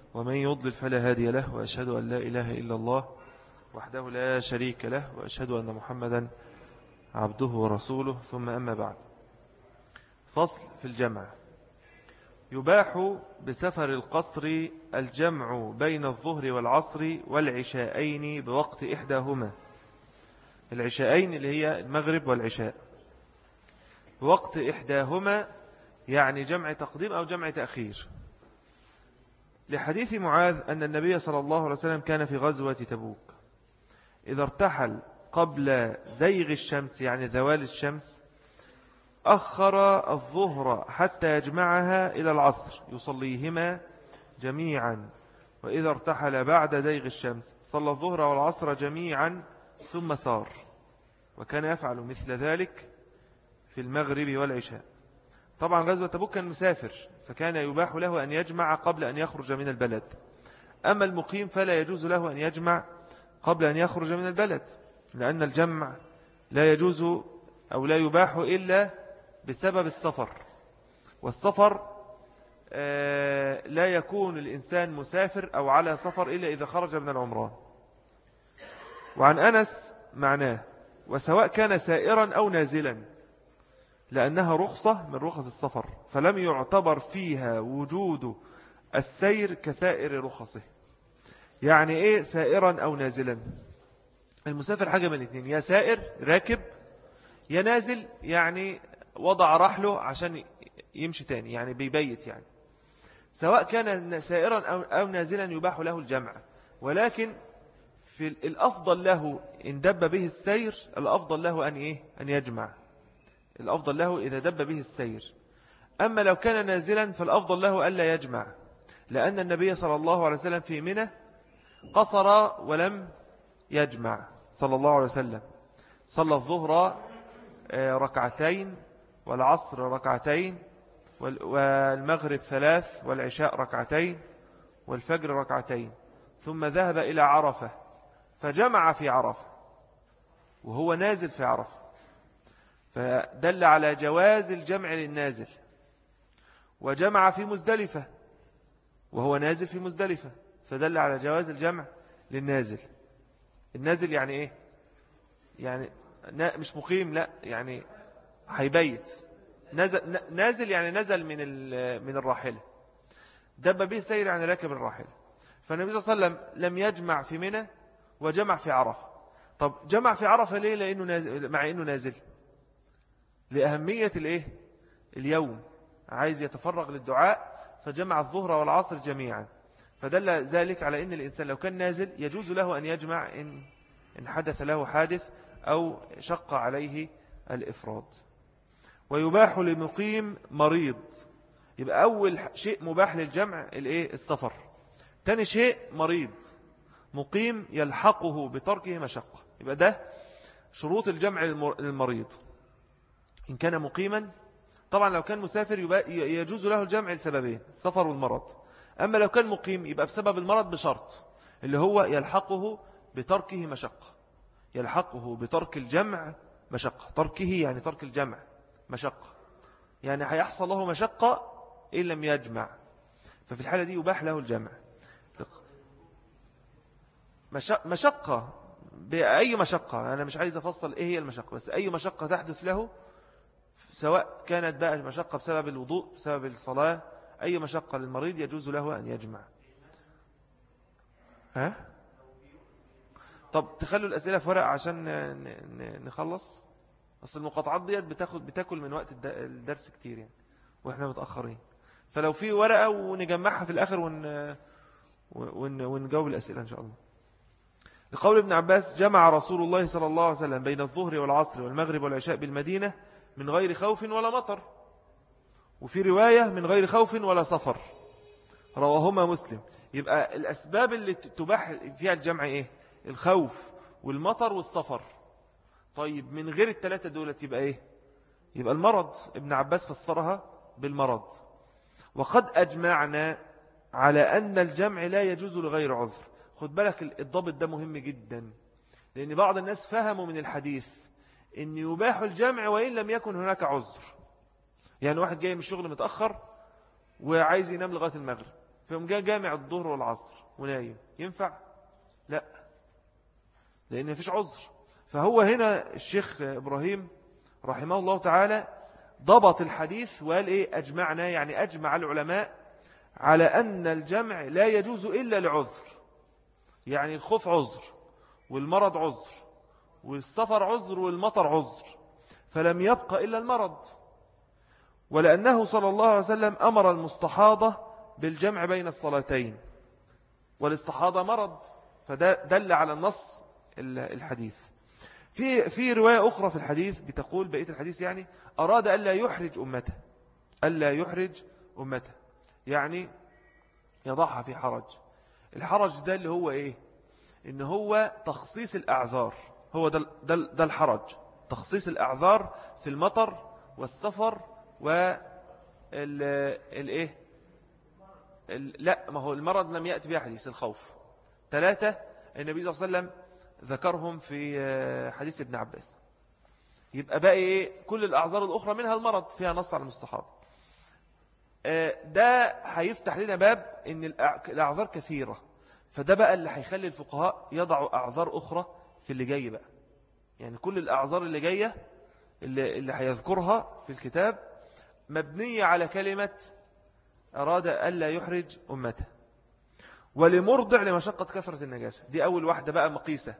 ومن يضلل فلا هادي له، وأشهد أن لا إله إلا الله وحده لا شريك له، وأشهد أن محمدا عبده ورسوله. ثم أما بعد. فصل في الجمع. يباح بسفر القصر الجمع بين الظهر والعصر والعشاءين بوقت إحداهما. العشاءين اللي هي المغرب والعشاء. بوقت إحداهما يعني جمع تقديم أو جمع تأخير، لحديث معاذ أن النبي صلى الله عليه وسلم كان في غزوة تبوك إذا ارتحل قبل زيغ الشمس يعني زوال الشمس أخر الظهر حتى يجمعها إلى العصر يصليهما جميعا، وإذا ارتحل بعد زيغ الشمس صلى الظهر والعصر جميعا ثم سار، وكان يفعل مثل ذلك في المغرب والعشاء. طبعا غزوة تبوك كان مسافر، فكان يباح له أن يجمع قبل أن يخرج من البلد. أما المقيم فلا يجوز له أن يجمع قبل أن يخرج من البلد، لأن الجمع لا يجوز أو لا يباح إلا بسبب السفر، والسفر لا يكون الإنسان مسافر أو على سفر إلا إذا خرج من العمران. وعن أنس معناه وسواء كان سائرا أو نازلا، لأنها رخصة من رخص السفر، فلم يعتبر فيها وجود السير كسائر رخصه. يعني إيه سائرا أو نازلا؟ المسافر حاجة من الاثنين، يا سائر راكب، يا نازل يعني وضع رحله عشان يمشي تاني يعني بيبيت يعني. سواء كان سائرا أو نازلا يباح له الجمع، ولكن في الأفضل له إن دب به السير الأفضل له أن يجمع. الأفضل له إذا دب به السير. أما لو كان نازلا فالأفضل له ألا يجمع، لأن النبي صلى الله عليه وسلم في منى قصر ولم يجمع صلى الله عليه وسلم. صلى الظهر ركعتين، والعصر ركعتين، والمغرب 3، والعشاء ركعتين، والفجر ركعتين، ثم ذهب إلى عرفة فجمع في عرفة وهو نازل في عرفة، فدل على جواز الجمع للنازل. وجمع في مزدلفة وهو نازل في مزدلفة، فدل على جواز الجمع للنازل. النازل يعني إيه؟ يعني مش مقيم، لا يعني هيبيت. نازل يعني نزل من الراحلة، دب به سير يعني راكب الراحلة. فالنبي صلى الله عليه وسلم لم يجمع في منى وجمع في عرفة. طب جمع في عرفة ليه؟ لأنه نازل، مع أنه نازل لأهمية اليوم، عايز يتفرغ للدعاء، فجمع الظهر والعصر جميعا. فدل ذلك على أن الإنسان لو كان نازل يجوز له أن يجمع إن حدث له حادث أو شق عليه الإفراد. ويباح لمقيم مريض. يبقى أول شيء مباح للجمع السفر. تاني شيء مريض مقيم يلحقه بتركه مشقة. يبقى ده شروط الجمع للمريض. إن كان مقيما، طبعا لو كان مسافر يجوز له الجمع لسببين، السفر والمرض. أما لو كان مقيم يبقى بسبب المرض بشرط، اللي هو يلحقه بتركه مشقة. يلحقه بترك الجمع مشقة. تركه يعني ترك الجمع مشقة، يعني هيحصل له مشقة إن لم يجمع، ففي الحالة دي يباح له الجمع. مشقة بأي مشقة، أنا مش عايز أفصل إيه هي المشقة، بس أي مشقة تحدث له، سواء كانت بقى مشقة بسبب الوضوء، بسبب الصلاة، أي مشقة للمريض يجوز له أن يجمع. طب تخلوا الأسئلة في ورق عشان نخلص، أصل المقاطعات ديت بتاكل من وقت الدرس كتير يعني، وإحنا متأخرين. فلو في ورقة ونجمعها في الآخر ونجاوب الأسئلة إن شاء الله. لقول ابن عباس: جمع رسول الله صلى الله عليه وسلم بين الظهر والعصر والمغرب والعشاء بالمدينة من غير خوف ولا مطر، وفي رواية من غير خوف ولا سفر، رواهما مسلم. يبقى الأسباب اللي تباح فيها الجمع إيه؟ الخوف والمطر والسفر. طيب من غير الثلاثة دولت يبقى إيه؟ يبقى المرض. ابن عباس فسرها بالمرض. وقد أجمعنا على أن الجمع لا يجوز لغير عذر. خد بالك الضابط ده مهم جدا، لأن بعض الناس فهموا من الحديث أن يباح الجمع وإن لم يكن هناك عذر. يعني واحد جاي من الشغل متأخر وعايز ينام لغاية المغرب، فيقوم جاء جامع الظهر والعصر ونايم، ينفع؟ لا، لأن مفيش عذر. فهو هنا الشيخ إبراهيم رحمه الله تعالى ضبط الحديث وقال إيه؟ أجمعنا، يعني أجمع العلماء على أن الجمع لا يجوز إلا لعذر. يعني الخوف عذر، والمرض عذر، والسفر عذر، والمطر عذر، فلم يبقى إلا المرض. ولأنه صلى الله عليه وسلم أمر المستحاضة بالجمع بين الصلاتين، والاستحاضة مرض، فده دل على النص الحديث. في رواية أخرى في الحديث بتقول بقية الحديث يعني أراد ألا يحرج أمته، ألا يحرج أمته، يعني يضعها في حرج. الحرج ده اللي هو إيه؟ إن هو تخصيص الأعذار، هو ده الحرج، تخصيص الأعذار في المطر والسفر والإيه. لا، ما هو المرض لم يأتي بها حديث. الخوف 3 النبي صلى الله عليه وسلم ذكرهم في حديث ابن عباس. يبقى بقى إيه؟ كل الأعذار الأخرى منها المرض فيها نص على المستحاض. ده هيفتح لنا باب إن الأعذار كثيرة، فده بقى اللي هيخلي الفقهاء يضعوا أعذار أخرى في اللي جاي بقى. يعني كل الأعذار اللي جاية اللي هيذكرها في الكتاب مبنية على كلمة أراد ألا يحرج أمته. ولمرضع لمشقة كثرة النجاسة، دي أول واحدة بقى مقيسة.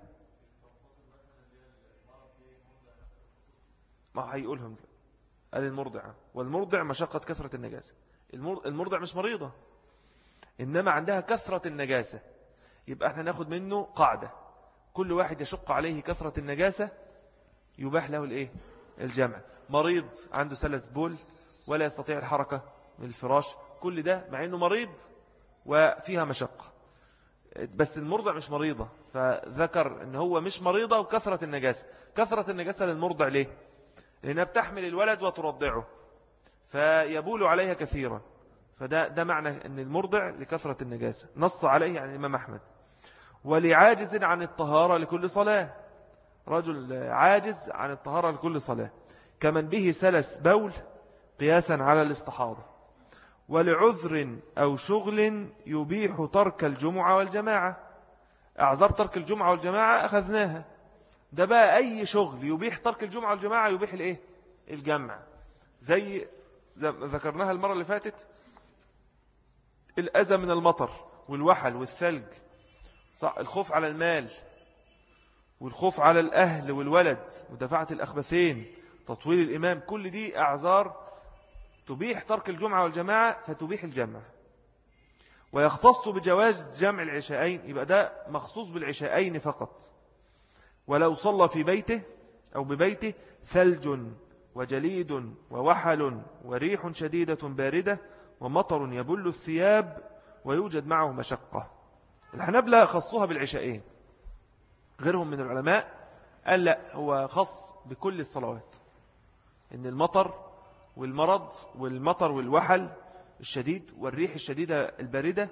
ما هيقولهم قال المرضع، والمرضع مشقة كثرة النجاسة. المرضع مش مريضة، إنما عندها كثرة النجاسة. يبقى احنا ناخد منه قاعدة: كل واحد يشق عليه كثرة النجاسة يباح له الايه؟ الجمع. مريض عنده سلس بول ولا يستطيع الحركة من الفراش، كل ده مع انه مريض وفيها مشقة. بس المرضع مش مريضة، فذكر ان هو مش مريضة وكثرة النجاسة. كثرة النجاسة للمرضع ليه؟ لأنها بتحمل الولد وترضعه فيبول عليها كثيرا، فده معنى أن المرضع لكثرة النجاسة، نص عليه عن الإمام أحمد. ولعاجز عن الطهارة لكل صلاة، رجل عاجز عن الطهارة لكل صلاة، كمن به سلس بول قياسا على الاستحاضة. ولعذر أو شغل يبيح ترك الجمعة والجماعة. أعذار ترك الجمعة والجماعة أخذناها، ده بقى أي شغل يبيح ترك الجمعة والجماعة يبيح الإيه؟ الجمع. زي ذكرناها المرة اللي فاتت، الأذى من المطر والوحل والثلج، الخوف على المال والخوف على الأهل والولد، مدافعة الأخبثين، تطويل الإمام، كل دي أعذار تبيح ترك الجمعة والجماعة فتبيح الجمع. ويختص بجواز جمع العشاءين، يبقى ده مخصوص بالعشاءين فقط. ولو صلى في بيته أو ببيته ثلج وجليد ووحل وريح شديدة باردة ومطر يبل الثياب ويوجد معه مشقة. الحنابلة خصوها بالعشاءين، غيرهم من العلماء قال لا، هو خص بكل الصلوات، إن المطر والمرض والمطر والوحل الشديد والريح الشديدة الباردة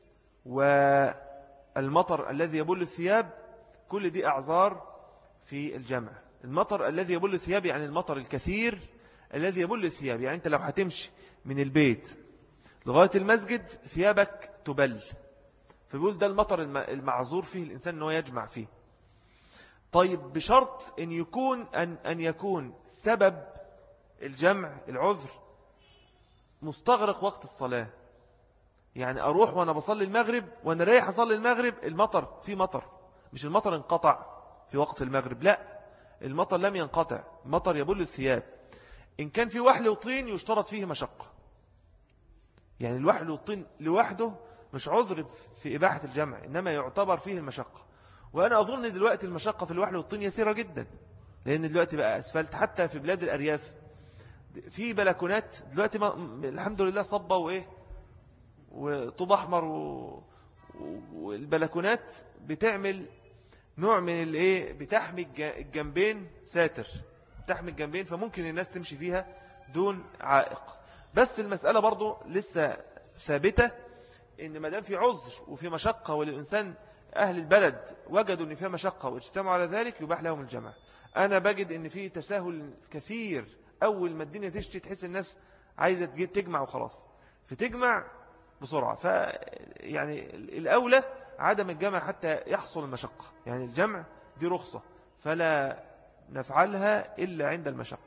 والمطر الذي يبل الثياب، كل دي أعذار في الجمع. المطر الذي يبل الثياب يعني المطر الكثير الذي يبل الثياب، يعني أنت لو هتمشي من البيت لغاية المسجد ثيابك تبل، فبيقول ده المطر المعذور فيه الإنسان أنه يجمع فيه. طيب بشرط أن يكون سبب الجمع العذر مستغرق وقت الصلاة. يعني أروح وأنا بصلي المغرب وأنا رايح أصلي المغرب المطر في مطر، مش المطر انقطع في وقت المغرب، لا، المطر لم ينقطع، مطر يبل الثياب. إن كان في وحل وطين يشترط فيه مشقة، يعني الوحل والطين لوحده مش عذر في إباحة الجمع، إنما يعتبر فيه المشقة. وأنا أظن دلوقتي المشقة في الوحل والطين يسيرة جدا، لأن دلوقتي بقى أسفلت حتى في بلاد الأرياف، في بلكونات دلوقتي الحمد لله صبة وإيه وطوب أحمر والبلكونات بتعمل نوع من الإيه، بتحمي الجنبين، ساتر بتحمي الجنبين، فممكن الناس تمشي فيها دون عائق. بس المسألة برضو لسه ثابتة، إن ما دام في عذر وفي مشقة وللإنسان أهل البلد وجدوا أن فيها مشقة واجتمعوا على ذلك يباح لهم الجمع. أنا بجد أن في تساهل كثير، أول ما الدنيا تشتي تحس الناس عايزة تجمع وخلاص، فتجمع بسرعة. يعني الأولى عدم الجمع حتى يحصل المشقة، يعني الجمع دي رخصة فلا نفعلها إلا عند المشقة.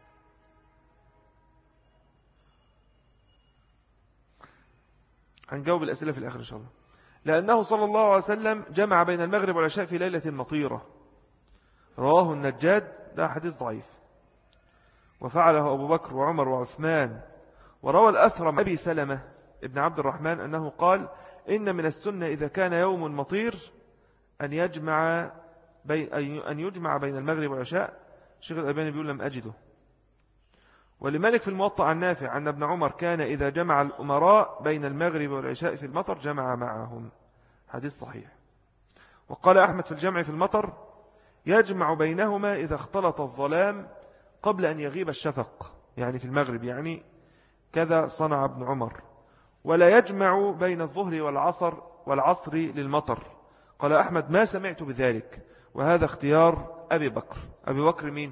هنجاوب الأسئلة في الآخر إن شاء الله. لأنه صلى الله عليه وسلم جمع بين المغرب والعشاء في ليلة مطيرة، رواه النجاد، ده حديث ضعيف، وفعله أبو بكر وعمر وعثمان. وروى الأثرم أبي سلمة ابن عبد الرحمن أنه قال: إن من السنة إذا كان يوم مطير أن يجمع بين المغرب والعشاء. الشيخ الألباني بيقول لم أجده. ولمالك في الموطأ عن نافع أن ابن عمر كان إذا جمع الأمراء بين المغرب والعشاء في المطر جمع معهم، حديث صحيح. وقال أحمد في الجمع في المطر: يجمع بينهما إذا اختلط الظلام قبل أن يغيب الشفق، يعني في المغرب، يعني كذا صنع ابن عمر. ولا يجمع بين الظهر والعصر للمطر. قال أحمد: ما سمعت بذلك، وهذا اختيار أبي بكر. أبي بكر مين؟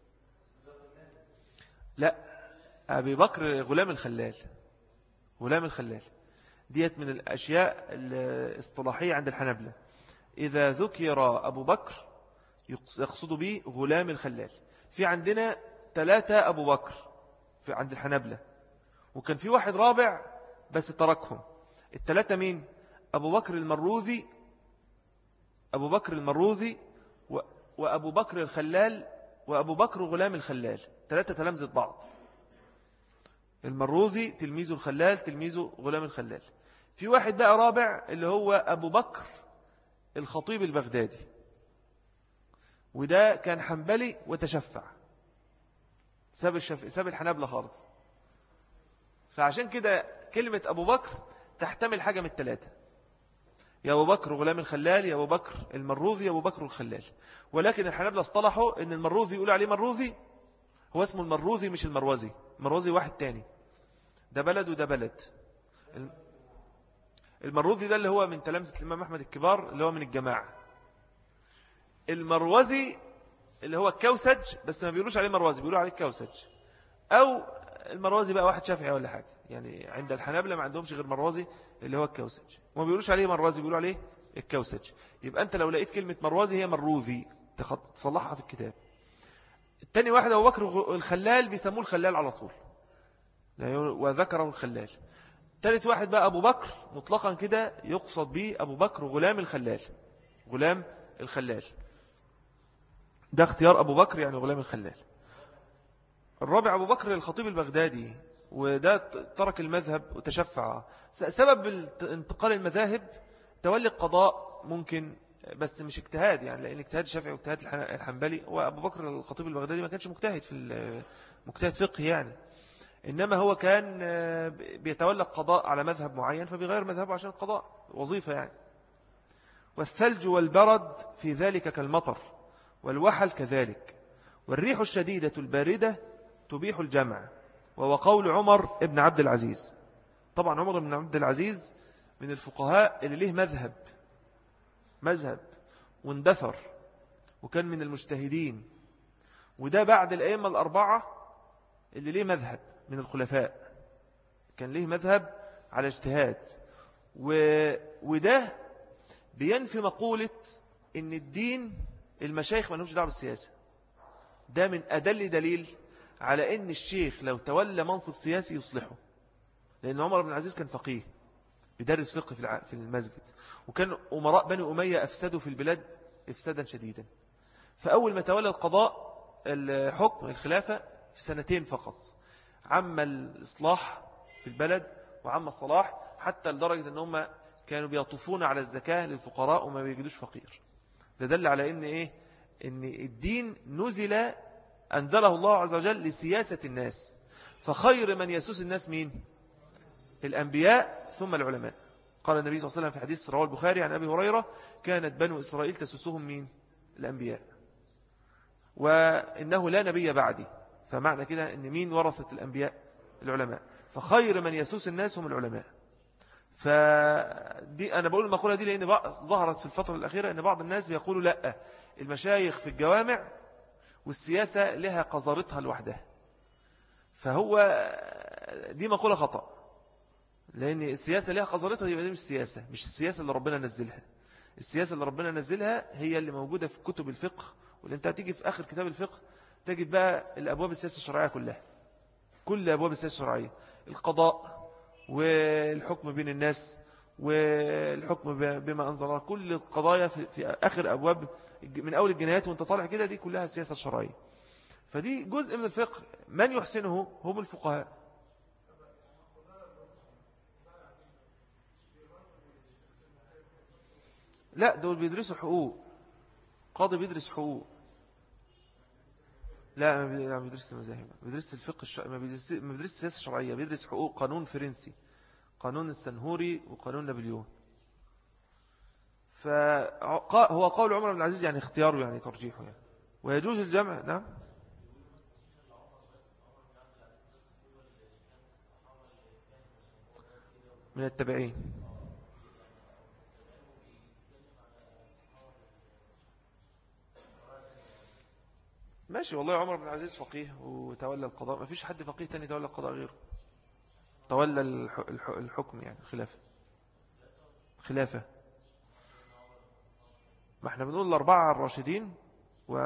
لا، أبي بكر غلام الخلال. غلام الخلال ديت من الأشياء الاصطلاحية عند الحنابلة، إذا ذكر أبو بكر يقصد به غلام الخلال. في عندنا 3 أبو بكر في عند الحنابلة، وكان في واحد رابع بس تركهم. ال3 مين؟ أبو بكر المروذي، أبو بكر المروذي وأبو بكر الخلال وأبو بكر غلام الخلال، 3 تلامذة بعض. المروذي تلميذ الخلال، تلميذ غلام الخلال. في واحد بقى رابع اللي هو أبو بكر الخطيب البغدادي، وده كان حنبلي وتشفع، ساب الحنابلة خالص. فعشان كده كلمة أبو بكر تحتمل حاجة من ال3: يا أبو بكر غلام الخلال، يا أبو بكر المروذي، يا أبو بكر الخلال. ولكن الحنابلة اصطلحوا أن المروذي يقول عليه مروذي، هو اسمه المروذي مش المروزي. المروزي واحد تاني، ده بلد وده بلد. المروذي ده اللي هو من تلامذة الإمام أحمد الكبار، اللي هو من الجماعة. المروزي اللي هو الكوسج، بس ما بيقولوش عليه مروزي، بيقولوا عليه الكوسج. أو المروزي بقى واحد شافعي ولا حاجة، يعني عند الحنابلة ما عندهمش غير مروزي اللي هو الكوسج، وما بيقولوش عليه مروزي، بيقولوا عليه الكوسج. يبقى أنت لو لقيت كلمة مروزي هي مروذي تصلحها في الكتاب. التاني واحد أبو بكر الخلال بيسموه الخلال على طول، وذكره الخلال. ثالث واحد بقى أبو بكر مطلقا كده يقصد به أبو بكر غلام الخلال، غلام الخلال، ده اختيار أبو بكر يعني غلام الخلال. الرابع أبو بكر الخطيب البغدادي، وده ترك المذهب وتشفع. سبب انتقال المذاهب تولي القضاء ممكن، بس مش اجتهاد، يعني لأن اجتهاد الشافعي واجتهاد الحنبلي، وأبو بكر الخطيب البغدادي ما كانش مجتهد في مجتهد فقه يعني، إنما هو كان بيتولى القضاء على مذهب معين فبيغير مذهبه عشان القضاء وظيفة يعني. والثلج والبرد في ذلك كالمطر، والوحل كذلك، والريح الشديدة الباردة تبيح الجمع. وهو قول عمر ابن عبد العزيز. طبعا عمر بن عبد العزيز من الفقهاء اللي له مذهب واندثر، وكان من المجتهدين، وده بعد الأئمة الأربعة اللي له مذهب من الخلفاء، كان له مذهب على اجتهاد. وده بينفي مقولة إن الدين المشايخ ما لهمش دعوة بالسياسة. ده من أدل دليل على إن الشيخ لو تولى منصب سياسي يصلحه، لأن عمر بن العزيز كان فقيه بيدرس فقه في المسجد، وكان أمراء بني أمية أفسدوا في البلاد إفسادا شديدا. فأول ما تولى القضاء الحكم الخلافة في 2 فقط، عم الإصلاح في البلد وعم الصلاح، حتى لدرجة أنهم كانوا بيطوفون على الزكاة للفقراء وما بيجدوش فقير. ده دل على إن إيه؟ إن الدين أنزله الله عز وجل لسياسة الناس، فخير من يسوس الناس مين؟ الأنبياء ثم العلماء. قال النبي صلى الله عليه وسلم في حديث رواه البخاري عن أبي هريرة: كانت بنو إسرائيل تسوسهم مين؟ الأنبياء، وإنه لا نبي بعدي. فمعنى كده أن مين ورثة الأنبياء؟ العلماء، فخير من يسوس الناس هم العلماء. فدي أنا بقول المقولة دي لأن ظهرت في الفترة الأخيرة أن بعض الناس بيقولوا لا، المشايخ في الجوامع والسياسة لها قذرتها لوحدها. فهو دي مقولة خطأ، لأن السياسة لها قذرتها، يبقى دي مش سياسة، مش السياسة اللي ربنا نزلها. السياسة اللي ربنا نزلها هي اللي موجودة في كتب الفقه، واللي انت هتيجي في آخر كتاب الفقه تجد بقى الأبواب السياسة الشرعية كلها، كل أبواب السياسة الشرعية، القضاء والحكم بين الناس والحكم بما أنزل الله، كل القضايا في آخر أبواب من أول الجنايات وانت طالع كده دي كلها السياسة الشرعية. فدي جزء من الفقه من يحسنه هم الفقهاء. لا دول بيدرسوا حقوق، قاضي بيدرس حقوق. لا ما بيدرس المذاهب، بيدرس الفقه ما بيدرس السياسة الشرعية، بيدرس حقوق، قانون فرنسي، قانون السنهوري وقانون نابليون. فهو قول عمر بن العزيز يعني اختياره يعني ترجيحه يعني. ويجوز الجمع. نعم. من التابعين. ماشي والله، عمر بن العزيز فقيه وتولى القضاء، ما فيش حد فقيه تاني تولى القضاء غيره، تولى الحكم يعني خلافة. ما احنا بنقول الأربعة الراشدين و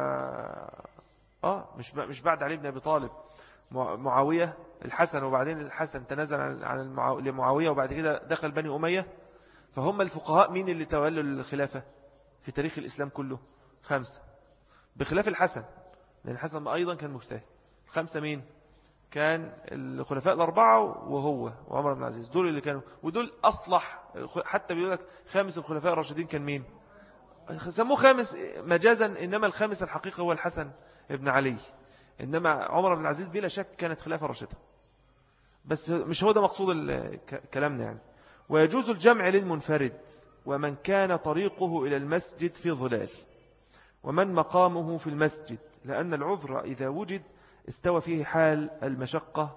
مش بعد علي بن أبي طالب، معاوية، الحسن، وبعدين الحسن تنازل عن لمعاوية، وبعد كده دخل بني أمية. فهم الفقهاء مين اللي تولوا الخلافة في تاريخ الإسلام كله؟ 5 بخلاف الحسن، لأن الحسن أيضا كان مجتهد. 5 مين؟ كان الخلفاء الأربعة وهو وعمر بن العزيز، دول اللي كانوا، ودول أصلح. حتى بيقول لك خامس الخلفاء الراشدين كان مين؟ سموه خامس مجازا، إنما الخامس الحقيقة هو الحسن ابن علي. إنما عمر بن العزيز بلا شك كانت خلافة راشدة، بس مش هو ده مقصود كلامنا يعني. ويجوز الجمع للمنفرد ومن كان طريقه إلى المسجد في ظلال ومن مقامه في المسجد، لأن العذر إذا وجد استوى فيه حال المشقة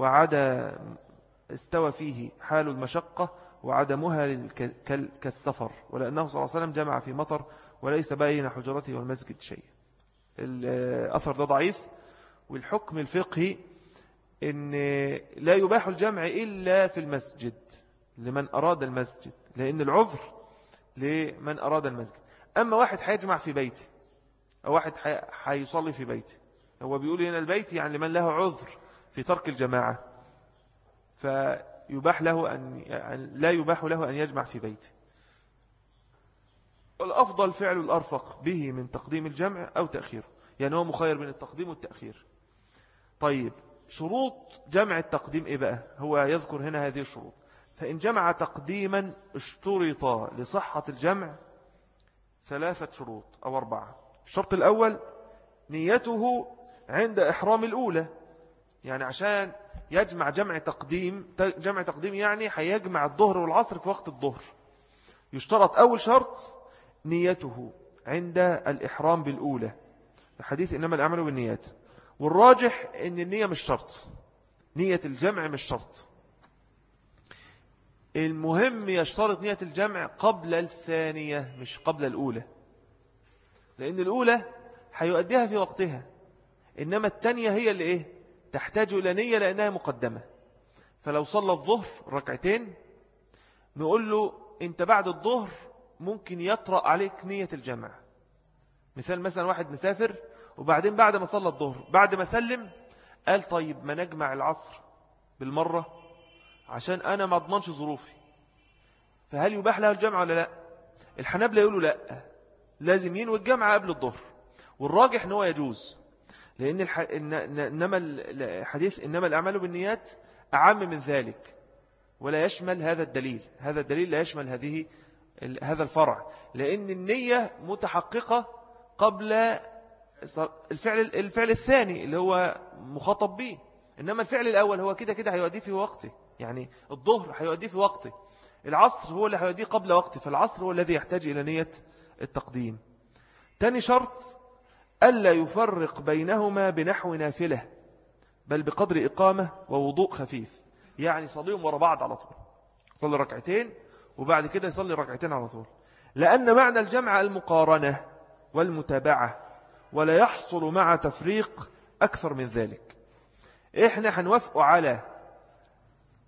وعدمها كالسفر، ولأنه صلى الله عليه وسلم جمع في مطر وليس بين حجرته والمسجد شيء. الأثر ده ضعيف. والحكم الفقهي إن لا يباح الجمع إلا في المسجد لمن أراد المسجد، لأن العذر لمن أراد المسجد. أما واحد هيجمع في بيته أو واحد هيصلي في بيته، هو بيقول هنا البيت يعني لمن له عذر في ترك الجماعة، فيباح له لا يباح له أن يجمع في بيته. والأفضل فعل الأرفق به من تقديم الجمع أو تأخيره، يعني هو مخير بين التقديم والتأخير. طيب شروط جمع التقديم إيه بقى؟ هو يذكر هنا هذه الشروط. فإن جمع تقديما اشترط لصحة الجمع 3 شروط أو 4. الشرط الأول نيته عند إحرام الأولى، يعني عشان يجمع جمع تقديم يعني هيجمع الظهر والعصر في وقت الظهر. يشترط أول شرط نيته عند الإحرام بالأولى، الحديث إنما الأعمال بالنيات. والراجح إن النية مش شرط، نية الجمع مش شرط. المهم يشترط نية الجمع قبل الثانية مش قبل الأولى، لأن الأولى هيؤديها في وقتها، إنما الثانية هي اللي تحتاج إلى نية لأنها مقدمة. فلو صلى الظهر 2 ركعتين نقول له أنت بعد الظهر ممكن يطرأ عليك نية الجمع. مثلا واحد مسافر وبعدين بعد ما صلى الظهر بعد ما سلم قال طيب ما نجمع العصر بالمرة عشان أنا ما أضمنش ظروفي، فهل يباح له الجمع ولا لا؟ الحنابلة يقولوا لا، لازم ينوي الجمع قبل الظهر، والراجح أنه يجوز، لأن إنما الحديث إنما الأعمال بالنيات أعم من ذلك ولا يشمل هذا الدليل لا يشمل هذا الفرع، لأن النية متحققة قبل الفعل الثاني اللي هو مخاطب به، إنما الفعل الأول هو كده هيؤديه في وقته، يعني الظهر هيؤديه في وقته، العصر هو اللي هيؤديه قبل وقته، فالعصر هو الذي يحتاج إلى نية التقديم. تاني شرط ألا يفرق بينهما بنحو نافلة بل بقدر إقامة ووضوء خفيف، يعني صليهم ورا بعض على طول، صلي 2 ركعتين وبعد كده يصلي 2 ركعتين على طول، لأن معنى الجمع المقارنة والمتابعة، ولا يحصل مع تفريق أكثر من ذلك. إحنا هنوافقوا على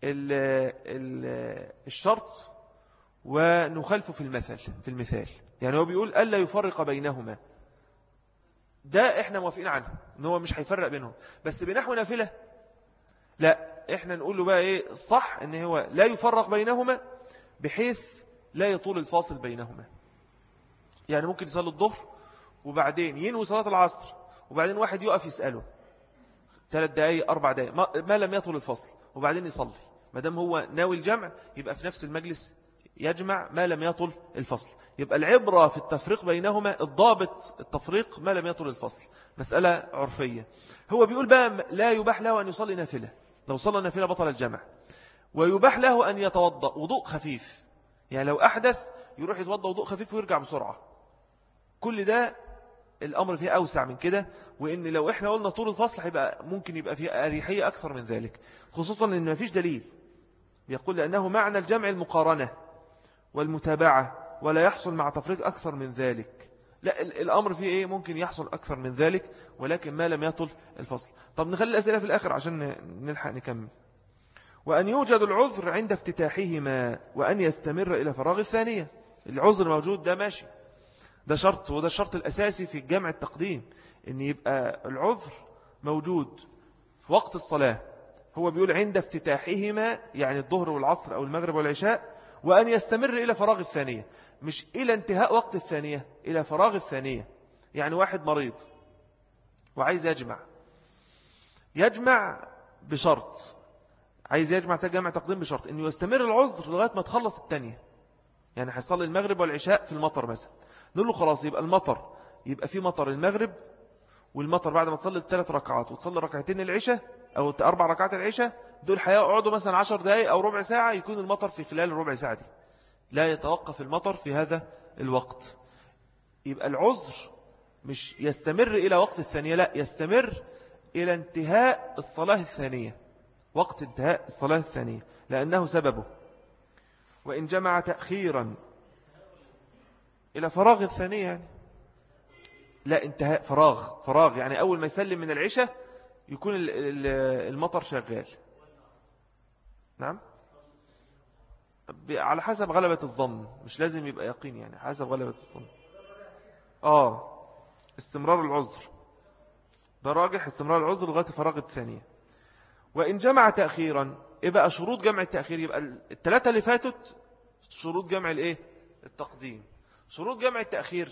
الشرط ونخالفه في المثال. يعني هو بيقول ألا يفرق بينهما، ده احنا موافقين عنه ان هو مش هيفرق بينهم، بس بنحو نافلة لا، احنا نقول له بقى ايه الصح، ان هو لا يفرق بينهما بحيث لا يطول الفاصل بينهما. يعني ممكن يصلي الظهر وبعدين ينوي صلاة العصر، وبعدين واحد يقف يسأله 3 دقايق 4 دقايق ما لم يطول الفصل، وبعدين يصلي. ما دام هو ناوي الجمع يبقى في نفس المجلس يجمع ما لم يطل الفصل. يبقى العبرة في التفريق بينهما، الضابط التفريق ما لم يطل الفصل، مسألة عرفية. هو بيقول بقى لا يباح له أن يصلي نافلة، لو صلى نافلة بطل الجمع، ويباح له أن يتوضأ وضوء خفيف، يعني لو أحدث يروح يتوضأ وضوء خفيف ويرجع بسرعة. كل ده الأمر فيه أوسع من كده، وإن لو إحنا قلنا طول الفصل هيبقى ممكن يبقى فيه أريحية أكثر من ذلك، خصوصا إن ما فيش دليل يقول لأنه معنى الجمع المقارنة والمتابعة، ولا يحصل مع تفريق أكثر من ذلك. لا، الأمر فيه إيه؟ ممكن يحصل أكثر من ذلك، ولكن ما لم يطل الفصل. طب نخلي الأسئلة في الآخر عشان نلحق نكمل. وأن يوجد العذر عند افتتاحهما، وأن يستمر إلى فراغ الثانية. العذر موجود، ده ماشي، ده شرط، وده الشرط الأساسي في الجمع التقديم، أن يبقى العذر موجود في وقت الصلاة. هو بيقول عند افتتاحهما، يعني الظهر والعصر أو المغرب والعشاء، وأن يستمر إلى فراغ الثانية، مش إلى انتهاء وقت الثانية، إلى فراغ الثانية. يعني واحد مريض وعايز يجمع بشرط، عايز يجمع جمع تقديم بشرط أنه يستمر العذر لغاية ما تخلص الثانية. يعني هيصلي المغرب والعشاء في المطر مثلا، نقول له خلاص يبقى المطر، يبقى في مطر المغرب، والمطر بعد ما تصلي 3 ركعات وتصلي ركعتين العشاء أو 4 ركعات العشاء، دول هيقعدوا مثلا 10 دقائق أو ربع ساعة، يكون المطر في خلال الربع ساعة دي، لا يتوقف المطر في هذا الوقت. يبقى العذر مش يستمر إلى وقت الثانية، لا، يستمر إلى انتهاء الصلاة الثانية، وقت انتهاء الصلاة الثانية، لأنه سببه. وإن جمع تأخيرا إلى فراغ الثانية، يعني لا، انتهاء فراغ يعني أول ما يسلم من العشاء يكون المطر شغال. نعم، على حسب غلبة الظن، مش لازم يبقى يقين، يعني حسب غلبة الظن. استمرار العذر ده راجح، استمرار العذر لغاية فراغ الثانية. وإن جمع تأخيرا، يبقى شروط جمع التأخير، يبقى الثلاثة اللي فاتت شروط جمع التقديم. شروط جمع التأخير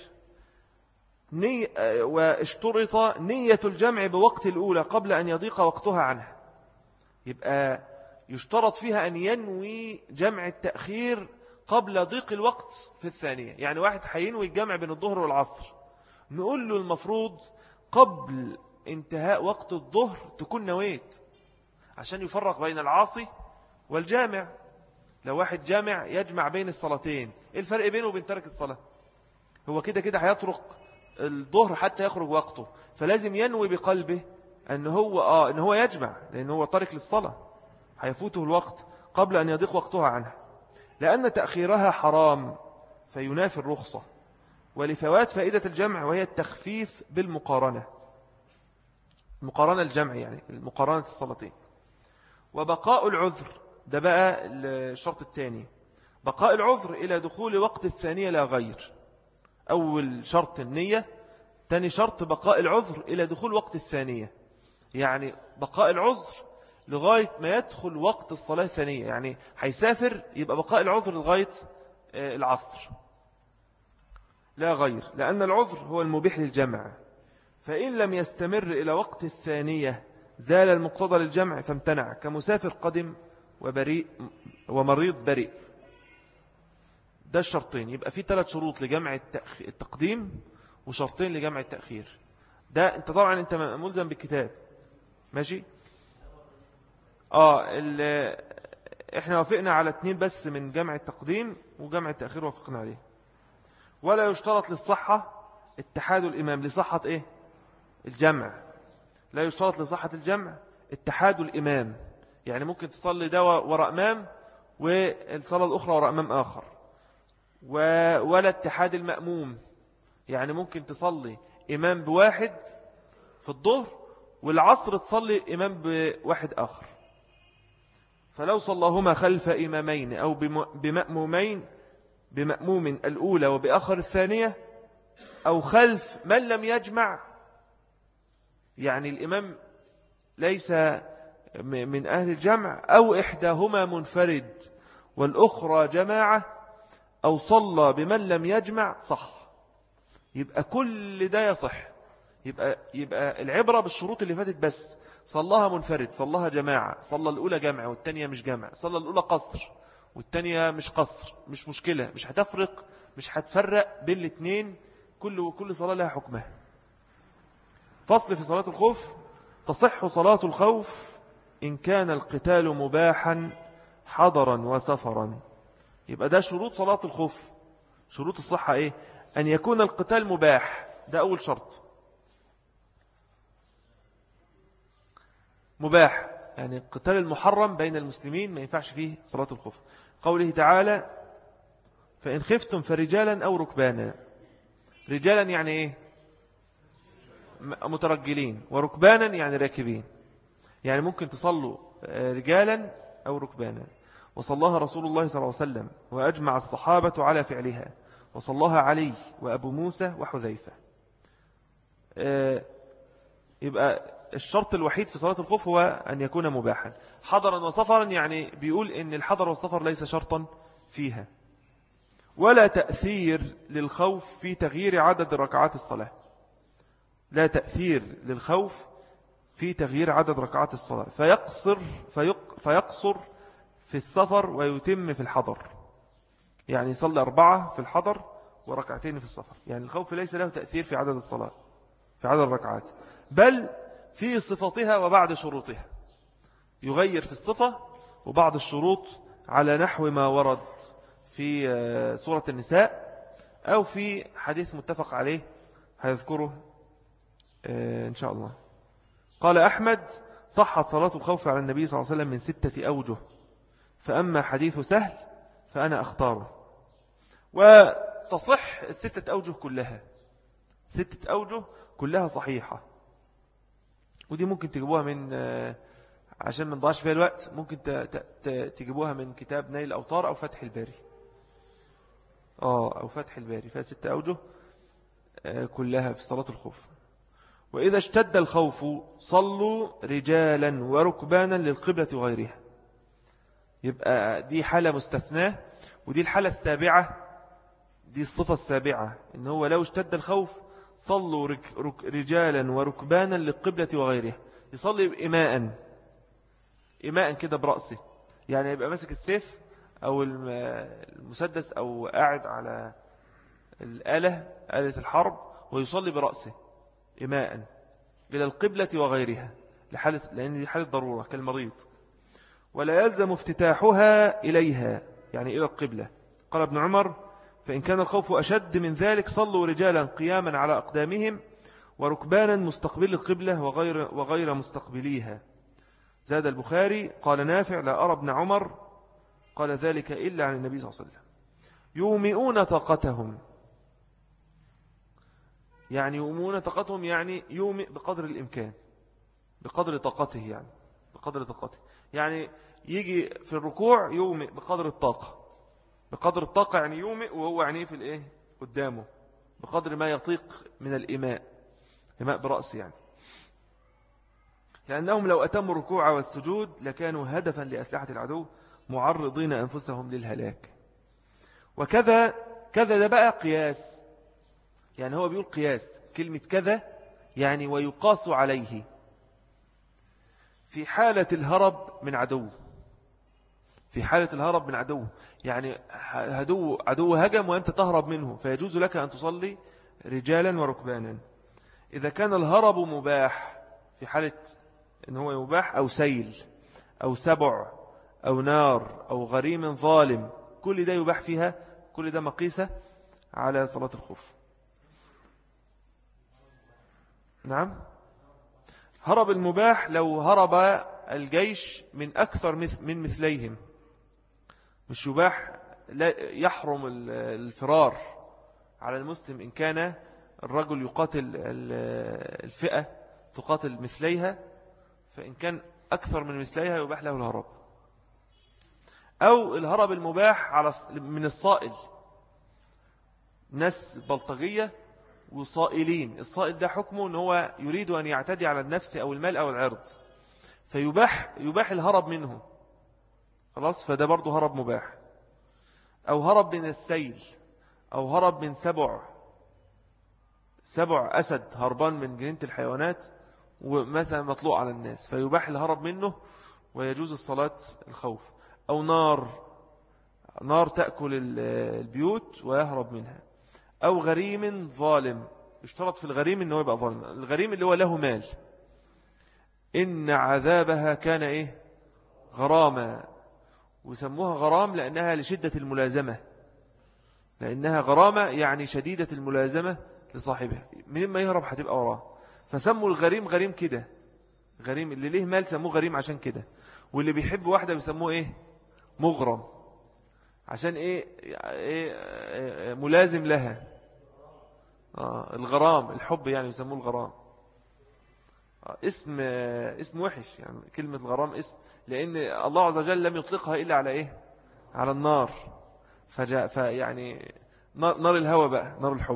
واشترط نية الجمع بوقت الأولى قبل أن يضيق وقتها عنها. يبقى يشترط فيها أن ينوي جمع التأخير قبل ضيق الوقت في الثانية. يعني واحد هينوي الجمع بين الظهر والعصر، نقول له المفروض قبل انتهاء وقت الظهر تكون نويت، عشان يفرق بين العاصي والجامع. لو واحد جامع يجمع بين الصلاتين، ايه الفرق بينه وبين ترك الصلاة؟ هو كده هيطرق الظهر حتى يخرج وقته، فلازم ينوي بقلبه أن هو يجمع، لأن هو ترك للصلاة، هيفوته الوقت قبل أن يضيق وقتها عنها، لأن تأخيرها حرام فينافي الرخصة، ولفوات فائدة الجمع وهي التخفيف بالمقارنة، مقارنة الجمع يعني المقارنة الصلاتين. وبقاء العذر، ده بقى الشرط الثاني، بقاء العذر إلى دخول وقت الثانية لا غير. أول شرط النية، تاني شرط بقاء العذر إلى دخول وقت الثانية، يعني بقاء العذر لغاية ما يدخل وقت الصلاة الثانية. يعني هيسافر، يبقى بقاء العذر لغاية العصر لا غير، لأن العذر هو المبيح للجمع. فإن لم يستمر إلى وقت الثانية زال المقتضى للجمع فامتنع، كمسافر قدم وبريء ومريض بريء. ده الشرطين. يبقى في 3 شروط لجمع التقديم وشرطين لجمع التأخير. ده انت طبعا انت ملزم بالكتاب، ماشي. احنا وافقنا على 2 بس من جمع التقديم، وجمع التأخير وافقنا عليه. ولا يشترط للصحة اتحاد الإمام لصحة ايه الجمع، لا يشترط لصحة الجمع اتحاد الإمام. يعني ممكن تصلي ده وراء إمام والصلاة الأخرى وراء إمام آخر. ولا اتحاد المأموم، يعني ممكن تصلي إمام بواحد في الظهر والعصر تصلي إمام بواحد آخر. فلو صلاهما خلف إمامين أو بمأموم الأولى وبآخر الثانية، أو خلف من لم يجمع، يعني الإمام ليس من أهل الجمع، أو إحداهما منفرد والأخرى جماعة، أو صلى بمن لم يجمع، صح. يبقى كل ده يصح. يبقى العبرة بالشروط اللي فاتت بس. صلاها منفرد، صلاها جماعة، صلى الأولى جمع والتانية مش جمع، صلى الأولى قصر والتانية مش قصر، مش مشكلة، مش هتفرق، مش هتفرق بين الاثنين، كل صلاة لها حكمها. فصل في صلاة الخوف: تصح صلاة الخوف إن كان القتال مباحا حضرا وسفرا. يبقى ده شروط صلاة الخوف. شروط الصحة إيه؟ أن يكون القتال مباح، ده أول شرط. مباح يعني القتال المحرم بين المسلمين ما ينفعش فيه صلاة الخوف. قوله تعالى: فإن خفتم فرجالا أو ركبانا. رجالا يعني إيه؟ مترجلين، وركبانا يعني راكبين. يعني ممكن تصلوا رجالا أو ركبانا. وصلاها رسول الله صلى الله عليه وسلم وأجمع الصحابة على فعلها، وصلاها علي وأبو موسى وحذيفة. يبقى الشرط الوحيد في صلاة الخوف هو أن يكون مباحا. حضرا وسفرا يعني بيقول إن الحضر والسفر ليس شرطا فيها. ولا تأثير للخوف في تغيير عدد ركعات الصلاة. لا تأثير للخوف في تغيير عدد ركعات الصلاة، فيقصر في السفر ويتم في الحضر. يعني يصلي 4 في الحضر وركعتين في السفر. يعني الخوف ليس له تأثير في عدد الصلاة، في عدد الركعات، بل في صفتها وبعد شروطها. يغير في الصفة وبعض الشروط على نحو ما ورد في سورة النساء أو في حديث متفق عليه هيذكره إن شاء الله. قال أحمد: صحت صلاة الخوف على النبي صلى الله عليه وسلم من 6 أوجه، فأما حديث سهل فأنا أختاره. وتصح 6 أوجه كلها، 6 أوجه كلها صحيحة. ودي ممكن تجيبوها من عشان ما نضيعش فيها الوقت، ممكن تجيبوها من كتاب نيل الأوطار أو فتح الباري. أو فتح الباري فيها 6 أوجه كلها في صلاة الخوف. وإذا اشتد الخوف صلوا رجالا وركبانا للقبلة وغيرها. يبقى دي حالة مستثناة، ودي الحالة السابعة، دي الصفة السابعة، إن هو لو اشتد الخوف صلوا رجالا وركبانا للقبلة وغيرها. يصلي إماء كده برأسه، يعني يبقى ماسك السيف أو المسدس أو قاعد على آلة الحرب ويصلي برأسه إماء إلى القبلة وغيرها، لأن دي حالة ضرورة كالمريض. ولا يلزم افتتاحها إليها، يعني إلى القبلة. قال ابن عمر: فإن كان الخوف أشد من ذلك صلوا رجالا قياما على أقدامهم وركبانا مستقبل القبلة وغير مستقبليها. زاد البخاري: قال نافع: لا أرى ابن عمر قال ذلك إلا عن النبي صلى الله عليه وسلم. يومئون طاقتهم، يعني يومئون طاقتهم يعني يومئ بقدر الإمكان، بقدر طاقته، يعني بقدر طاقته، يعني يجي في الركوع يومئ بقدر الطاقة، بقدر الطاقة يعني يومئ، وهو يعني في الإيه قدامه بقدر ما يطيق من الإماء، إماء برأس يعني. لأنهم لو أتموا الركوع والسجود لكانوا هدفا لأسلحة العدو معرضين أنفسهم للهلاك. وكذا ده بقى قياس، يعني هو بيقول قياس كلمة كذا يعني ويقاس عليه في حالة الهرب من عدو. في حالة الهرب من عدو يعني عدو هجم وأنت تهرب منه، فيجوز لك أن تصلي رجالا وركبانا. إذا كان الهرب مباح في حالة إن هو مباح، أو سيل أو سبع أو نار أو غريم ظالم، كل ده يباح فيها، كل ده مقيسة على صلاة الخوف. نعم، هرب المباح لو هرب الجيش من أكثر من مثليهم، مش يباح، لا يحرم الفرار على المسلم إن كان الرجل يقاتل الفئة تقاتل مثليها، فإن كان أكثر من مثليها يباح له الهرب. أو الهرب المباح من الصائل. ناس بلطجية وصائلين، الصائل ده حكمه أنه هو يريد أن يعتدي على النفس أو المال أو العرض، فيباح الهرب منه، خلاص، فده برضه هرب مباح. أو هرب من السيل، أو هرب من سبع أسد هربان من جنينة الحيوانات ومثلا مطلوع على الناس، فيباح الهرب منه ويجوز الصلاة الخوف. أو نار تأكل البيوت ويهرب منها. أو غريم ظالم، اشترط في الغريم أنه يبقى ظالم. الغريم اللي هو له مال، إن عذابها كان غراما. وسموها غرام لأنها لشدة الملازمة، لأنها غرامة يعني شديدة الملازمة لصاحبها، من ما يهرب هتبقى وراه. فسموا الغريم غريم كده، غريم اللي ليه مال سموه غريم عشان كده. واللي بيحب واحدة بيسموه مغرم، عشان ملازم لها. الغرام الحب يعني بيسموه الغرام. اسم وحش يعني، كلمة الغرام اسم، لأن الله عز وجل لم يطلقها إلا على على النار. فيعني نار الهوى بقى، نار الحب.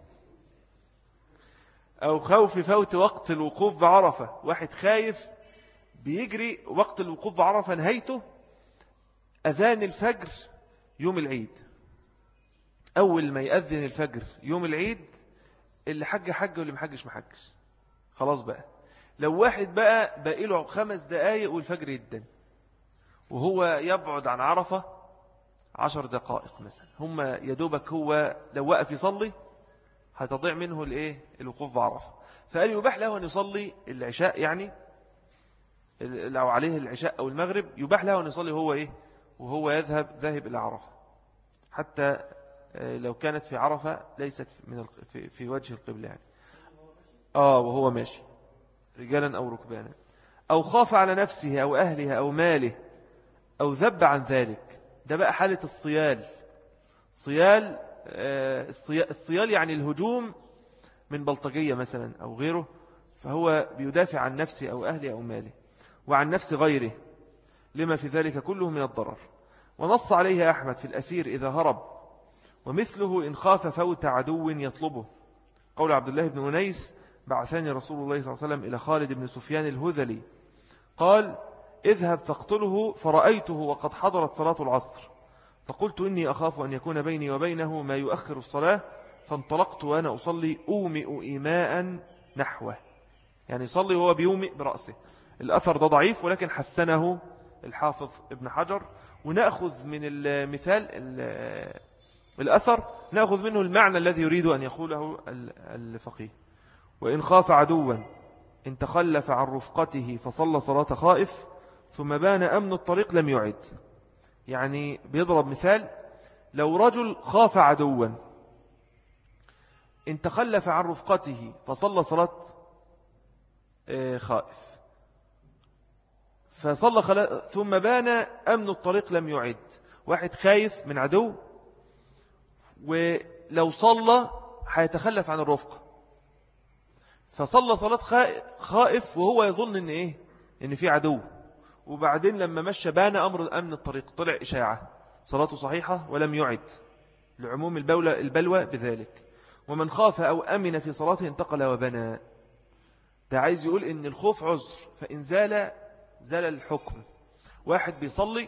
أو خوف فوت وقت الوقوف بعرفة، واحد خايف بيجري وقت الوقوف بعرفة، نهايته أذان الفجر يوم العيد. أول ما يأذن الفجر يوم العيد، اللي حج واللي محجش محجش، خلاص بقى. لو واحد بقى له 5 دقايق والفجر يدن، وهو يبعد عن عرفة 10 دقائق مثلا، هم يدوبك هو لو وقف يصلي هتضيع منه الوقوف بعرفة. فقال يباح له أن يصلي العشاء، يعني لو عليه العشاء أو المغرب يباح له أن يصلي وهو ذاهب إلى عرفة، حتى لو كانت في عرفة ليست في وجه القبلة يعني. وهو ماشي رجالا أو ركبانا. أو خاف على نفسه أو أهلها أو ماله أو ذب عن ذلك. ده بقى حالة الصيال يعني الهجوم من بلطجية مثلا أو غيره، فهو بيدافع عن نفسه أو أهله أو ماله وعن نفس غيره، لما في ذلك كله من الضرر. ونص عليه أحمد في الأسير إذا هرب، ومثله إن خاف فوت عدو يطلبه. قول عبد الله بن أنيس: بعثني رسول الله صلى الله عليه وسلم إلى خالد بن سفيان الهذلي، قال: اذهب فاقتله، فرأيته وقد حضرت صلاة العصر، فقلت إني أخاف أن يكون بيني وبينه ما يؤخر الصلاة، فانطلقت وأنا أصلي أومئ إيماء نحوه، يعني يصلي وهو بيومئ برأسه. الأثر ده ضعيف ولكن حسنه الحافظ ابن حجر. ونأخذ من المثال الأثر نأخذ منه المعنى الذي يريد أن يقوله الفقيه. وإن خاف عدوا إن تخلف عن رفقته فصلى صلاة خائف ثم بان أمن الطريق لم يعد. يعني بيضرب مثال: لو رجل خاف عدوا إن تخلف عن رفقته فصلى صلاة خائف ثم بان أمن الطريق لم يعد. واحد خايف من عدو، ولو صلى هيتخلف عن الرفقة، فصلى صلاة خائف وهو يظن إن في عدو، وبعدين لما مشى بان أمن الطريق، طلع إشاعة، صلاته صحيحة ولم يعد لعموم البلوى بذلك. ومن خاف أو أمن في صلاته انتقل وبنى. ده عايز يقول إن الخوف عذر، فإن زال الحكم. واحد بيصلي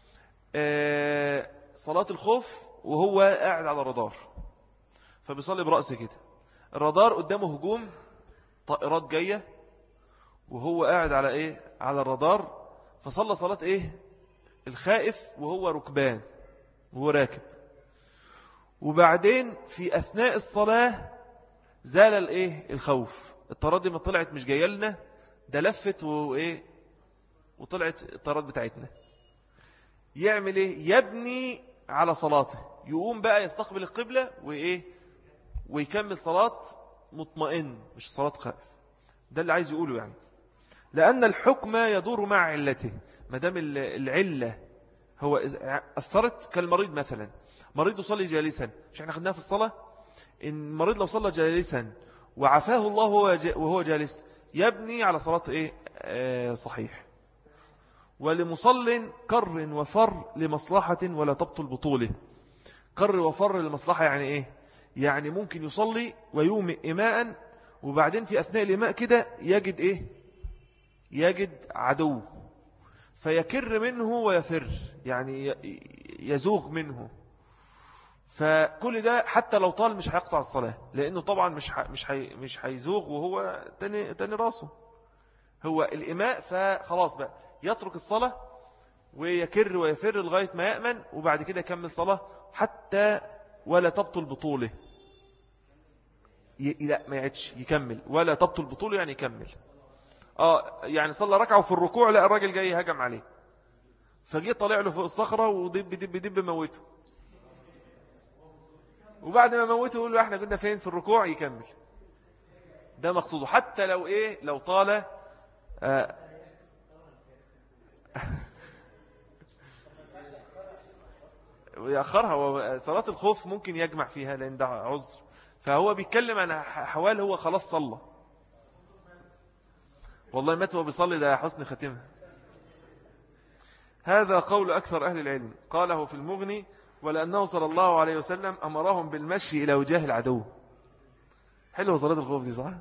صلاة الخوف وهو قاعد على الرادار، فبيصلي برأسه كده، الرادار قدامه هجوم طائرات جاية وهو قاعد على الرادار، فصلى صلاة الخائف وهو ركبان وهو راكب. وبعدين في أثناء الصلاة زال الخوف، الطيارات دي ما طلعت مش جاية لنا، ده لفت وطلعت الطيارات بتاعتنا. يعمل يبني على صلاته، يقوم بقى يستقبل القبلة ويكمل صلاة مطمئن، مش صلاة خائف. ده اللي عايز يقوله يعني، لأن الحكم يدور مع علته. ما دام العلة هو أثرت، كالمريض مثلا، مريض يصلي جالسا، مش احنا خدناها في الصلاة، إن مريض لو صلى جالسا وعفاه الله وهو جالس يبني على صلاة صحيح. ولمصل كر وفر لمصلحة ولا تبطل بطوله. كر وفر لمصلحة يعني إيه؟ يعني ممكن يصلي ويومئ إماء، وبعدين في أثناء الإماء كده يجد إيه؟ يجد عدو فيكر منه ويفر، يعني يزوغ منه. فكل ده حتى لو طال مش هيقطع الصلاة، لأنه طبعا مش هيزوغ وهو تاني راسه هو الإماء، فخلاص بقى يترك الصلاة ويكر ويفر لغاية ما يأمن، وبعد كده يكمل صلاة حتى ولا تبطل بطوله. لا ما يعدش يكمل ولا تبطل بطوله، يعني يكمل. يعني صلى ركعة وفي الركوع لا الراجل جاي هجم عليه، فجي طالع له فوق الصخرة ودب دب دب موته، وبعد ما موته يقول له احنا كنا فين في الركوع، يكمل. ده مقصوده حتى لو ايه، لو طال ويأخرها. صلاة الخوف ممكن يجمع فيها لأن ده عذر، فهو بيتكلم عن حوال هو خلاص صلى، والله مات وهو بيصلي، ده حسن ختمه. هذا قول أكثر أهل العلم، قاله في المغني، ولأنه صلى الله عليه وسلم أمرهم بالمشي إلى وجاه العدو. حلوة صلاة الخوف دي صح؟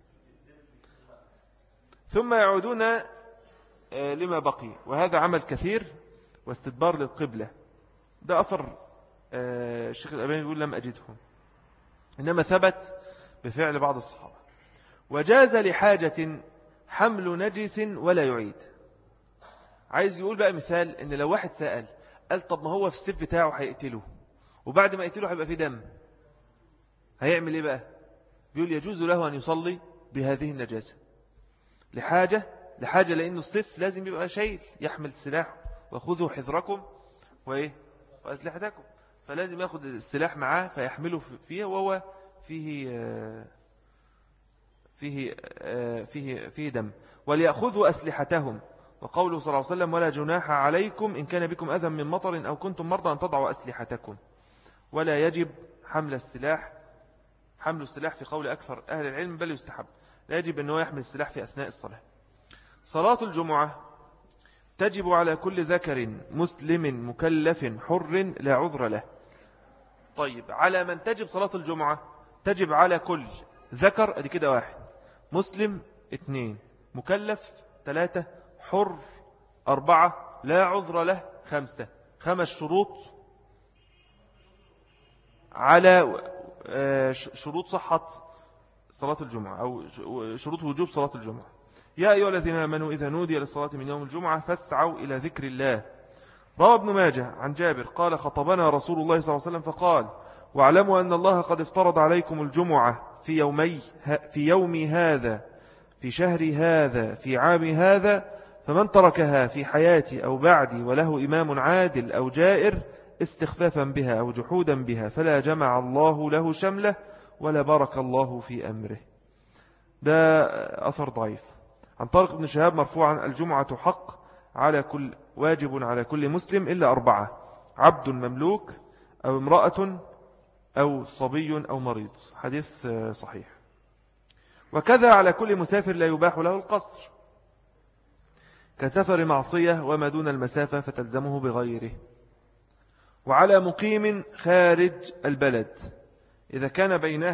ثم يعودون لما بقي، وهذا عمل كثير واستدبار للقبلة. ده أثر الشيخ الألباني يقول لم أجدهم، إنما ثبت بفعل بعض الصحابة. وجاز لحاجة حمل نجس ولا يعيد. عايز يقول بقى مثال، إن لو واحد سأل قال طب ما هو في السيف بتاعه هيقتله، وبعد ما يقتله هيبقى فيه دم، هيعمل إيه بقى؟ بيقول يجوز له أن يصلي بهذه النجاسة لحاجة لأنه السيف لازم يبقى شيء يحمل السلاح، وخذوا حذركم وإيه وأسلحتكم، فلازم يأخذ السلاح معاه فيحمله فيه، وهو فيه دم. وليأخذوا أسلحتهم، وقوله صلى الله عليه وسلم ولا جناح عليكم إن كان بكم أذى من مطر أو كنتم مرضى أن تضعوا أسلحتكم. ولا يجب حمل السلاح في قول أكثر أهل العلم، بل يستحب، لا يجب أنه يحمل السلاح في أثناء الصلاة. صلاة الجمعة تجب على كل ذكر مسلم مكلف حر لا عذر له. طيب على من تجب صلاة الجمعة؟ تجب على كل ذكر، ادي كده 1، مسلم 2، مكلف 3، حر 4، لا عذر له 5. 5 شروط على شروط صحة صلاة الجمعة، أو شروط وجوب صلاة الجمعة. يا أيها الذين آمنوا إذا نودي للصلاة من يوم الجمعة فاسعوا إلى ذكر الله. روى ابن ماجه عن جابر قال خطبنا رسول الله صلى الله عليه وسلم فقال واعلموا أن الله قد افترض عليكم الجمعة في يومي هذا في شهر هذا في عام هذا، فمن تركها في حياتي أو بعدي وله إمام عادل أو جائر استخفافا بها أو جحودا بها فلا جمع الله له شمله ولا بارك الله في أمره. ده أثر ضعيف. عن طارق بن شهاب مرفوعا الجمعة حق على كل واجب على كل مسلم إلا 4: عبد مملوك أو امرأة أو صبي أو مريض. حديث صحيح. وكذا على كل مسافر لا يباح له القصر، كسفر معصية وما دون المسافة فتلزمه بغيره. وعلى مقيم خارج البلد إذا كان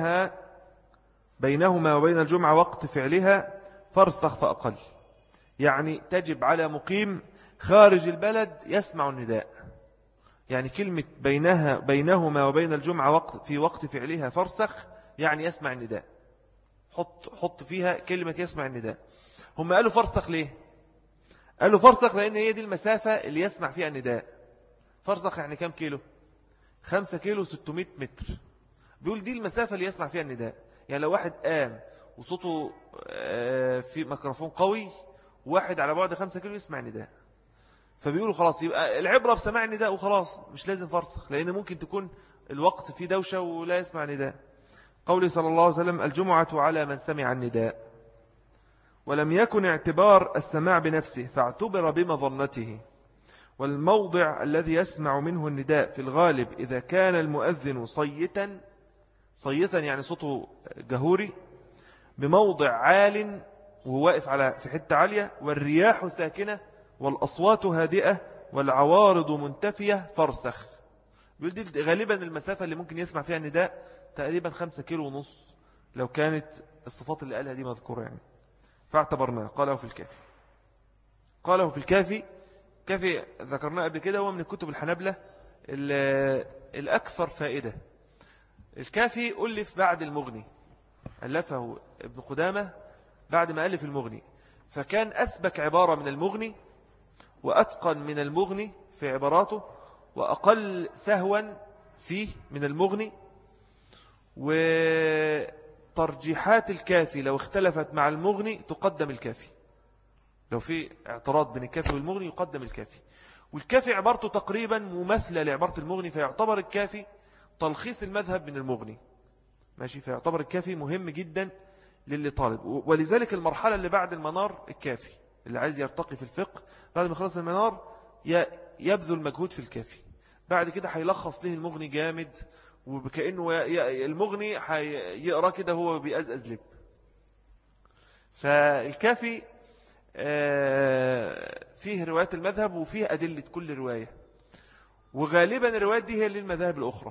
بينهما وبين الجمعة وقت فعلها فرسخ فأقل. يعني تجب على مقيم خارج البلد يسمع النداء، يعني كلمة بينهما وبين الجمعة في وقت فعلها فرسخ، يعني يسمع النداء. حط فيها كلمة يسمع النداء. هم قالوا فرسخ ليه؟ قالوا فرسخ لأن هي دي المسافة اللي يسمع فيها النداء. فرسخ يعني كم كيلو؟ 5 كيلو 600 متر. بيقول دي المسافة اللي يسمع فيها النداء. يعني لو واحد قام وصوته في ميكروفون قوي، واحد على بعد 5 كيلو يسمع النداء، فبيقولوا خلاص يبقى العبرة بسماع النداء وخلاص، مش لازم فرسخ، لأن ممكن تكون الوقت فيه دوشة ولا يسمع نداء. قوله صلى الله عليه وسلم الجمعة على من سمع النداء. ولم يكن اعتبار السماع بنفسه فاعتبر بمظنته. والموضع الذي يسمع منه النداء في الغالب إذا كان المؤذن صيتا يعني صوته جهوري، بموضع عال وواقف في حتة عالية، والرياح ساكنة والأصوات هادئة والعوارض منتفية فارسخ. بيقول دي غالبا المسافة اللي ممكن يسمع فيها النداء تقريبا 5 كيلو ونص لو كانت الصفات اللي قالها دي مذكورة يعني. فاعتبرناه. قاله في الكافي. قاله في الكافي. كافي ذكرناه قبل كده، هو من الكتب الحنبلة الأكثر فائدة. الكافي ألف بعد المغني، ألفه ابن قدامة بعد ما ألف المغني، فكان أسبك عبارة من المغني وأتقن من المغني في عباراته وأقل سهوا فيه من المغني. وترجيحات الكافي لو اختلفت مع المغني تقدم الكافي، لو في اعتراض بين الكافي والمغني يقدم الكافي. والكافي عبارته تقريبا مماثلة لعبارة المغني، فيعتبر الكافي تلخيص المذهب من المغني. ماشي، فيعتبر الكافي مهم جدا للي طالب. ولذلك المرحلة اللي بعد المنار الكافي، اللي عايز يرتقي في الفقه بعد ما يخلص المنار يبذل مجهود في الكافي. بعد كده هيلخص له المغني جامد، وكأنه المغني يقرأ كده هو بيأزأز لب. فالكافي فيه روايات المذهب وفيه أدلة كل رواية، وغالبا الروايات دي هي للمذاهب الأخرى.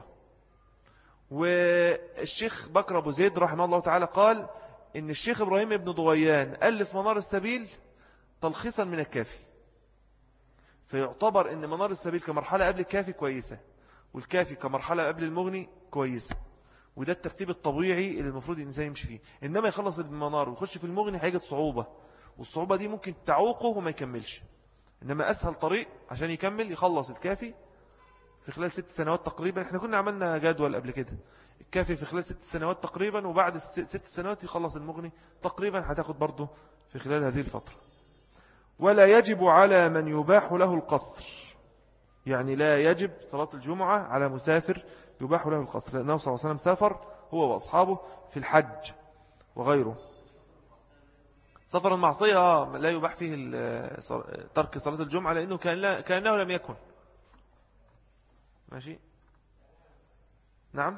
والشيخ بكر أبو زيد رحمه الله تعالى قال إن الشيخ إبراهيم ابن ضويان ألف منار السبيل تلخيصا من الكافي، فيعتبر إن منار السبيل كمرحلة قبل الكافي كويسة، والكافي كمرحلة قبل المغني كويسة. وده الترتيب الطبيعي اللي المفروض الإنسان يمشي فيه. إنما يخلص المنار ويخش في المغني هيجد صعوبة، والصعوبة دي ممكن تعوقه وما يكملش. إنما أسهل طريق عشان يكمل يخلص الكافي في خلال 6 سنوات تقريبا. احنا كنا عملنا جدول قبل كده، الكافي في خلال 6 سنوات تقريبا، وبعد 6 سنوات يخلص المغني تقريبا، هتاخد برضه في خلال هذه الفترة. ولا يجب على من يباح له القصر، يعني لا يجب صلاة الجمعة على مسافر يباح له القصر، لأنه صلى الله عليه وسلم سافر هو وأصحابه في الحج وغيره. سفر المعصية لا يباح فيه ترك صلاة الجمعة، لأنه كأنه لم يكن. ماشي، نعم.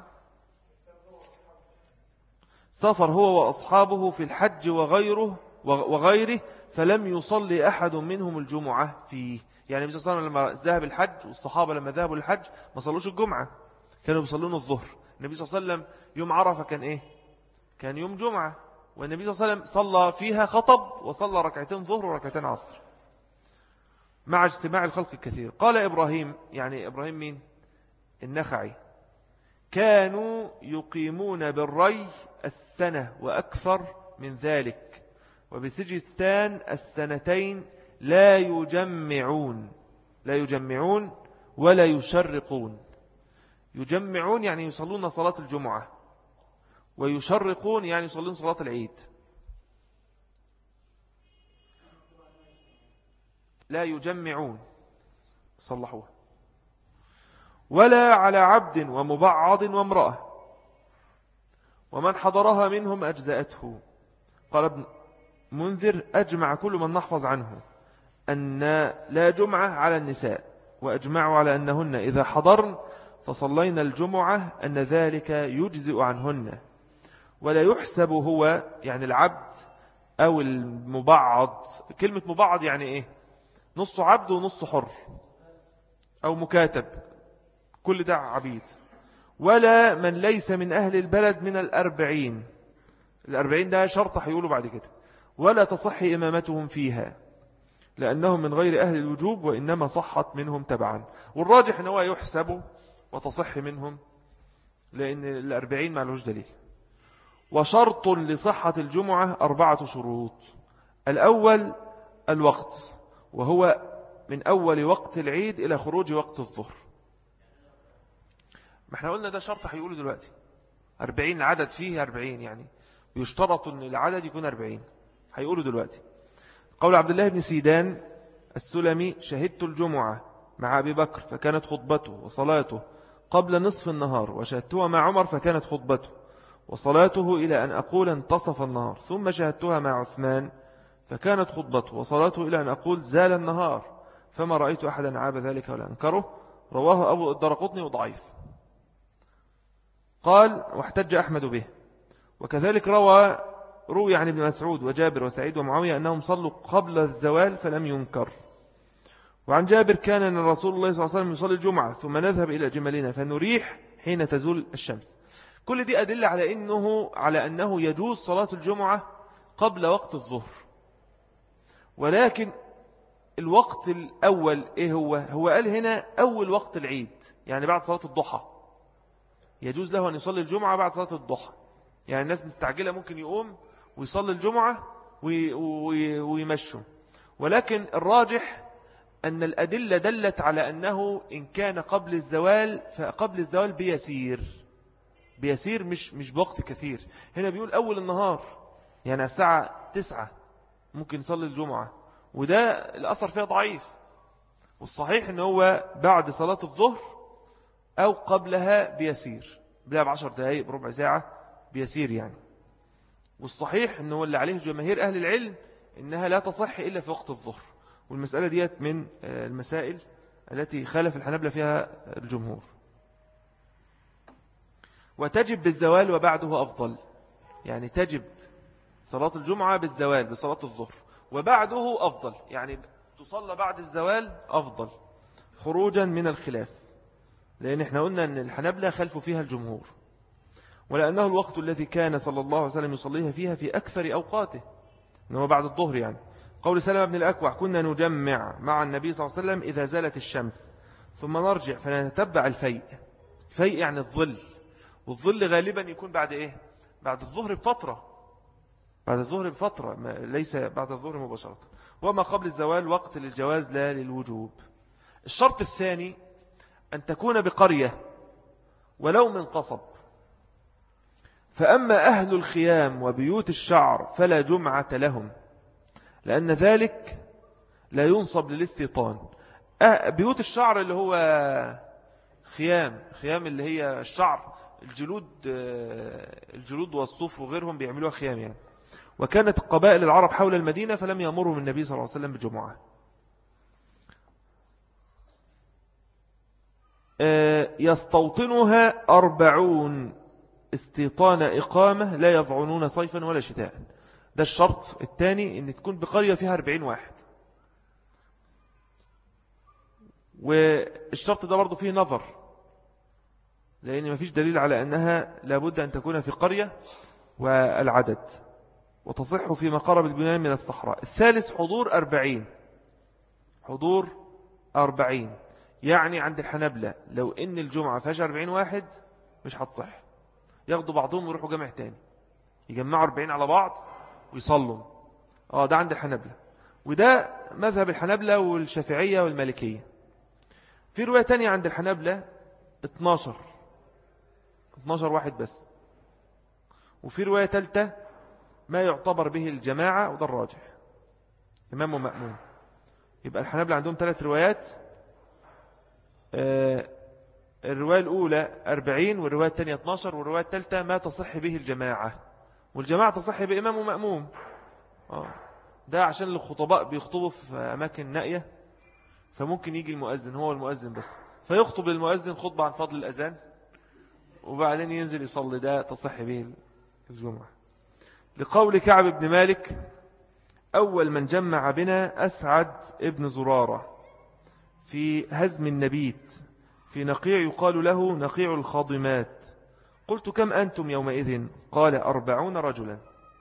سافر هو وأصحابه في الحج وغيره فلم يصلي أحد منهم الجمعة فيه. يعني النبي صلى الله عليه وسلم لما ذهب الحج، والصحابة لما ذهبوا للحج ما صلوش الجمعة، كانوا يصلون الظهر. النبي صلى الله عليه وسلم يوم عرفة كان إيه؟ كان يوم جمعة، والنبي صلى الله عليه وسلم صلى فيها خطب وصلى 2 ظهر وركعتين عصر مع اجتماع الخلق الكثير. قال إبراهيم، يعني إبراهيم مين؟ النخعي، كانوا يقيمون بالري 1 وأكثر من ذلك، وبسجستان 2 لا يجمعون ولا يشرقون. يجمعون يعني يصلون صلاة الجمعة، ويشرقون يعني يصلون صلاة العيد. لا يجمعون، صلحوها. ولا على عبد ومبعض وامرأة، ومن حضرها منهم أجزأته. قال ابن منذر أجمع كل من نحفظ عنه أن لا جمعة على النساء، وأجمعوا على أنهن إذا حضرن فصلينا الجمعة أن ذلك يجزئ عنهن، ولا يحسب هو يعني العبد أو المبعض. كلمة مبعض يعني إيه؟ نص عبد ونص حر أو مكاتب، كل ده عبيد. ولا من ليس من أهل البلد من 40. 40 ده شرط هيقولوا بعد كده. ولا تصح إمامتهم فيها لأنهم من غير أهل الوجوب، وإنما صحت منهم تبعا. والراجح أنه يحسب وتصح منهم، لأن 40 معلوش دليل. وشرط لصحة الجمعة 4 شروط. الأول الوقت، وهو من أول وقت العيد إلى خروج وقت الظهر. ما احنا قلنا ده شرط هيقوله دلوقتي. 40 العدد فيه 40، يعني يشترط أن العدد يكون 40، هيقوله دلوقتي. قول عبد الله بن سيدان السلمي: شهدت الجمعة مع أبي بكر فكانت خطبته وصلاته قبل نصف النهار، وشهدتها مع عمر فكانت خطبته وصلاته إلى أن أقول انتصف النهار، ثم شهدتها مع عثمان فكانت خطبته وصلاته إلى أن أقول زال النهار، فما رأيت أحدا عاب ذلك ولا أنكره. رواه أبو الدرقطني وضعيف. قال: واحتج أحمد به. وكذلك روي عن ابن مسعود وجابر وسعيد ومعاوية أنهم صلوا قبل الزوال فلم ينكر. وعن جابر كان أن رسول الله صلى الله عليه وسلم يصلي الجمعة ثم نذهب إلى جملنا فنريح حين تزول الشمس. كل دي أدلة على أنه يجوز صلاة الجمعة قبل وقت الظهر. ولكن الوقت الأول إيه هو قال هنا أول وقت العيد، يعني بعد صلاة الضحى يجوز له أن يصلي الجمعة بعد صلاة الضحى. يعني الناس مستعجلة ممكن يقوم ويصلي الجمعة ويمشوا. ولكن الراجح أن الأدلة دلت على أنه إن كان قبل الزوال فقبل الزوال بيسير مش بوقت كثير. هنا بيقول أول النهار، يعني الساعة 9 ممكن يصلي الجمعة، وده الأثر فيها ضعيف. والصحيح أنه هو بعد صلاة الظهر أو قبلها بيسير، قبلها ب10 دقائق بربع ساعة بيسير يعني. والصحيح أنه اللي عليه جماهير أهل العلم إنها لا تصح إلا في وقت الظهر. والمسألة ديت من المسائل التي خالف الحنابلة فيها الجمهور. وتجب بالزوال وبعده أفضل، يعني تجب صلاة الجمعة بالزوال بصلاة الظهر، وبعده أفضل، يعني تصلى بعد الزوال أفضل خروجا من الخلاف، لأن احنا قلنا أن الحنابلة خلفوا فيها الجمهور، ولأنه الوقت الذي كان صلى الله عليه وسلم يصليها فيها في أكثر أوقاته أنه بعد الظهر. يعني قول سلمة بن الأكوع كنا نجمع مع النبي صلى الله عليه وسلم إذا زالت الشمس ثم نرجع فنتبع الفيء. الفيء يعني الظل، والظل غالبا يكون بعد إيه؟ بعد الظهر بفترة، بعد الظهر بفترة، ليس بعد الظهر مباشرة. وما قبل الزوال وقت للجواز لا للوجوب. الشرط الثاني أن تكون بقرية ولو من قصب. فأما أهل الخيام وبيوت الشعر فلا جمعة لهم، لأن ذلك لا ينصب للاستيطان. بيوت الشعر اللي هو خيام اللي هي الشعر، الجلود والصوف وغيرهم بيعملوها خيام يعني. وكانت قبائل العرب حول المدينة فلم يأمرهم النبي صلى الله عليه وسلم بجمعة. يستوطنها 40 استيطان إقامة لا يضعنون صيفا ولا شتاء. ده الشرط الثاني، ان تكون بقرية فيها 40 واحد. والشرط ده برضو فيه نظر، لأن ما فيش دليل على أنها لابد أن تكون في قرية والعدد، وتصح فيما قرب البنيان من الصحراء. الثالث حضور 40 يعني عند الحنابلة لو إن الجمعة فيها 40 واحد مش هتصح، ياخدوا بعضهم ويروحوا جمع تاني، يجمعوا 40 على بعض ويصلوا. ده عند الحنابلة، وده مذهب الحنابلة والشافعية والمالكية. في رواية تانية عند الحنابلة 12 واحد بس. وفي رواية ثالثة ما يعتبر به الجماعة، وده الراجح، إمام ومأموم. يبقى الحنابلة عندهم 3 روايات. الرواية الأولى 40، والرواية الثانية 12، والرواية الثالثة ما تصح به الجماعة، والجماعة تصح بإمام ومأموم. ده عشان الخطباء بيخطبوا في أماكن نائية، فممكن يجي المؤذن، هو المؤذن بس، فيخطب المؤذن خطبة عن فضل الأذان وبعدين ينزل يصلي، ده تصح به الجمعة. لقول كعب بن مالك أول من جمع بنا أسعد ابن زرارة في هزم النبيت في نقيع يقال له نقيع الخاضمات. قلت كم أنتم يومئذ؟ قال 40 رجلا.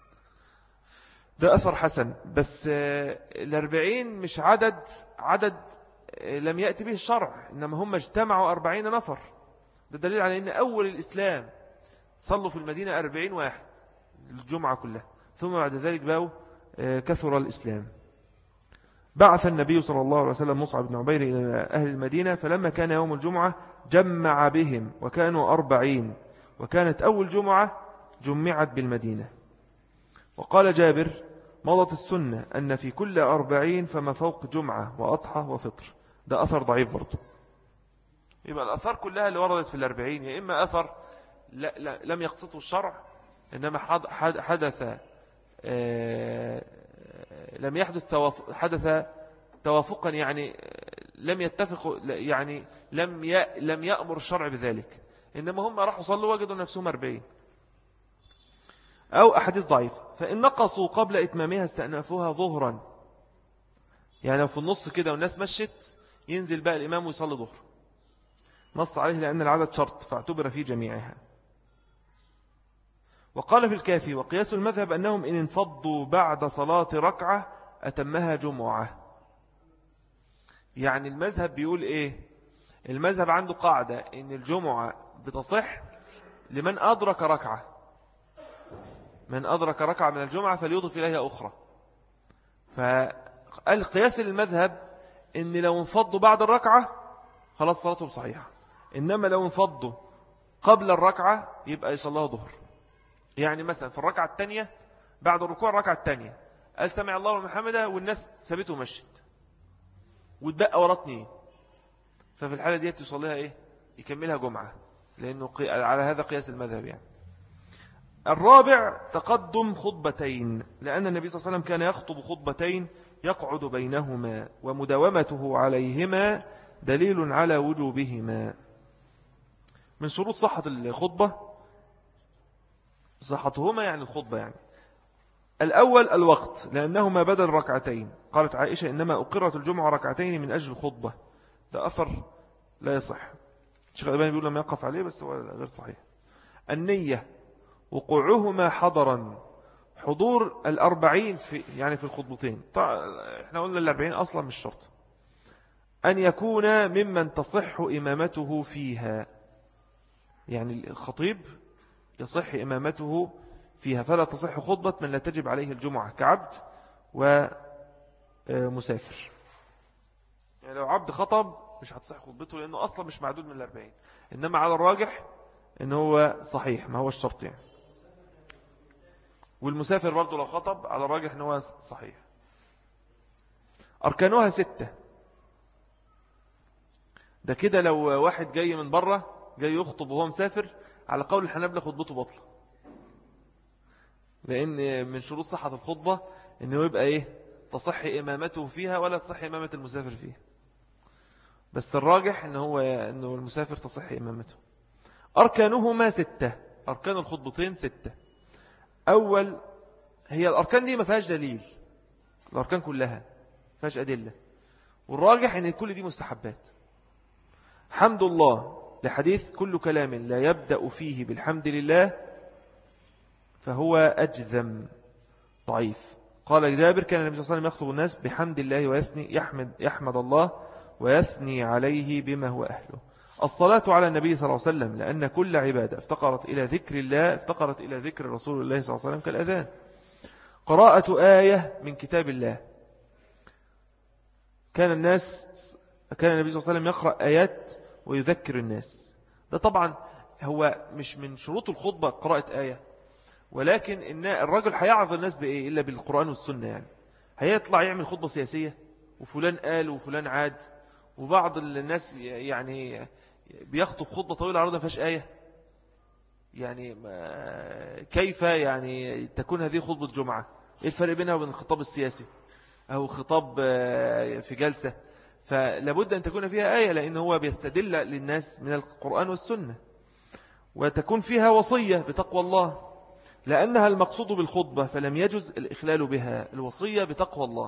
ده أثر حسن، بس 40 مش عدد لم يأتي به الشرع، إنما هم اجتمعوا 40 نفر. ده دليل على أن أول الإسلام صلوا في المدينة 40 واحد الجمعة كلها، ثم بعد ذلك بقوا كثر الإسلام. بعث النبي صلى الله عليه وسلم مصعب بن عبير إلى أهل المدينة، فلما كان يوم الجمعة جمع بهم وكانوا 40، وكانت أول جمعة جمعت بالمدينة. وقال جابر مضت السنة أن في كل 40 فما فوق جمعة وأضحى وفطر. ده أثر ضعيف برضه. يبقى الأثار كلها اللي وردت في 40 يا إما أثر لم يقصده الشرع، إنما حدث لم يحدث حدث توافقا، يعني لم يتفق، يعني لم يأمر الشرع بذلك، إنما هم راحوا صلوا وجدوا نفسهم 40. أو أحاديث ضعيفة. فإن نقصوا قبل إتمامها استأنفوها ظهرا، يعني لو في النص كده والناس مشت ينزل بقى الإمام ويصلي ظهر. نص عليه لأن العدد شرط فاعتبر في جميعها. وقال في الكافي وقياس المذهب أنهم إن انفضوا بعد صلاة ركعة أتمها جمعة. يعني المذهب بيقول إيه؟ المذهب عنده قاعدة إن الجمعة بتصح لمن أدرك ركعة، من أدرك ركعة من الجمعة فليضف إليها أخرى. فقال قياس المذهب إن لو انفضوا بعد الركعة خلاص صلاتهم صحيحة، إنما لو انفضوا قبل الركعة يبقى يصلها ظهر. يعني مثلا في الركعة الثانية بعد الركوع الركعة الثانية قال سمع الله لمن حمده والناس سابته ومشت واتبقى ورا 2، ففي الحالة دي يصليها إيه؟ يكملها جمعة، لأنه على هذا قياس المذهب يعني. الرابع تقدم خطبتين، لأن النبي صلى الله عليه وسلم كان يخطب خطبتين يقعد بينهما، ومداومته عليهما دليل على وجوبهما. من شروط صحة الخطبة صحتهما يعني الخطبة يعني الأول الوقت، لأنهما بدل ركعتين. قالت عائشة إنما أقرت الجمعة ركعتين من أجل الخطبة. ده أثر لا يصح، الشيخ الألباني بيقول لم يقف عليه بس هو غير صحيح. النية وقوعهما حضرا، حضور 40 في الخطبتين. احنا قلنا 40 أصلا مش شرط. أن يكون ممن تصح إمامته فيها، يعني الخطيب يصح إمامته فيها، فلا تصح خطبة من لا تجب عليه الجمعة كعبد ومسافر. يعني لو عبد خطب مش هتصح خطبته لأنه أصلا مش معدود من 40، إنما على الراجح إنه هو صحيح ما هو الشرط يعني. والمسافر برضه لو خطب على الراجح إنه هو صحيح. أركانها 6. ده كده لو واحد جاي من بره جاي يخطب وهو مسافر على قول الحنابلة خطبته بطلة، لأن من شروط صحة الخطبة إنه يبقى إيه؟ تصح إمامته فيها ولا تصح إمامة المسافر فيها. بس الراجح إنه المسافر تصح إمامته. أركانهما 6، أركان الخطبتين 6. أول هي الأركان دي ما فيهاش دليل، الأركان كلها ما فيهاش أدلة، والراجح إن كل دي مستحبات. حمد الله لحديث كل كلام لا يبدأ فيه بالحمد لله فهو أجذم ضعيف. قال جابر كان النبي صلى الله عليه وسلم يخطب الناس بحمد الله ويثني يحمد الله ويثني عليه بما هو أهله. الصلاة على النبي صلى الله عليه وسلم، لأن كل عبادة افتقرت إلى ذكر الله افتقرت إلى ذكر رسول الله صلى الله عليه وسلم كالأذان. قراءة آية من كتاب الله، كان النبي صلى الله عليه وسلم يقرأ آيات ويذكر الناس. ده طبعا هو مش من شروط الخطبة قراءة آية، ولكن إن الرجل هيعظ الناس بإيه إلا بالقرآن والسنة. يعني هيطلع يعمل خطبة سياسية وفلان قال وفلان عاد، وبعض الناس يعني بيخطب خطبة طويلة عرضا فيهاش آية. يعني كيف يعني تكون هذه خطبة جمعة؟ إيه الفرق بينها وبين الخطاب السياسي أو خطاب في جلسة؟ فلابد أن تكون فيها آية، لأنه هو بيستدل للناس من القرآن والسنة. وتكون فيها وصية بتقوى الله، لأنها المقصود بالخطبة فلم يجز الإخلال بها، الوصية بتقوى الله.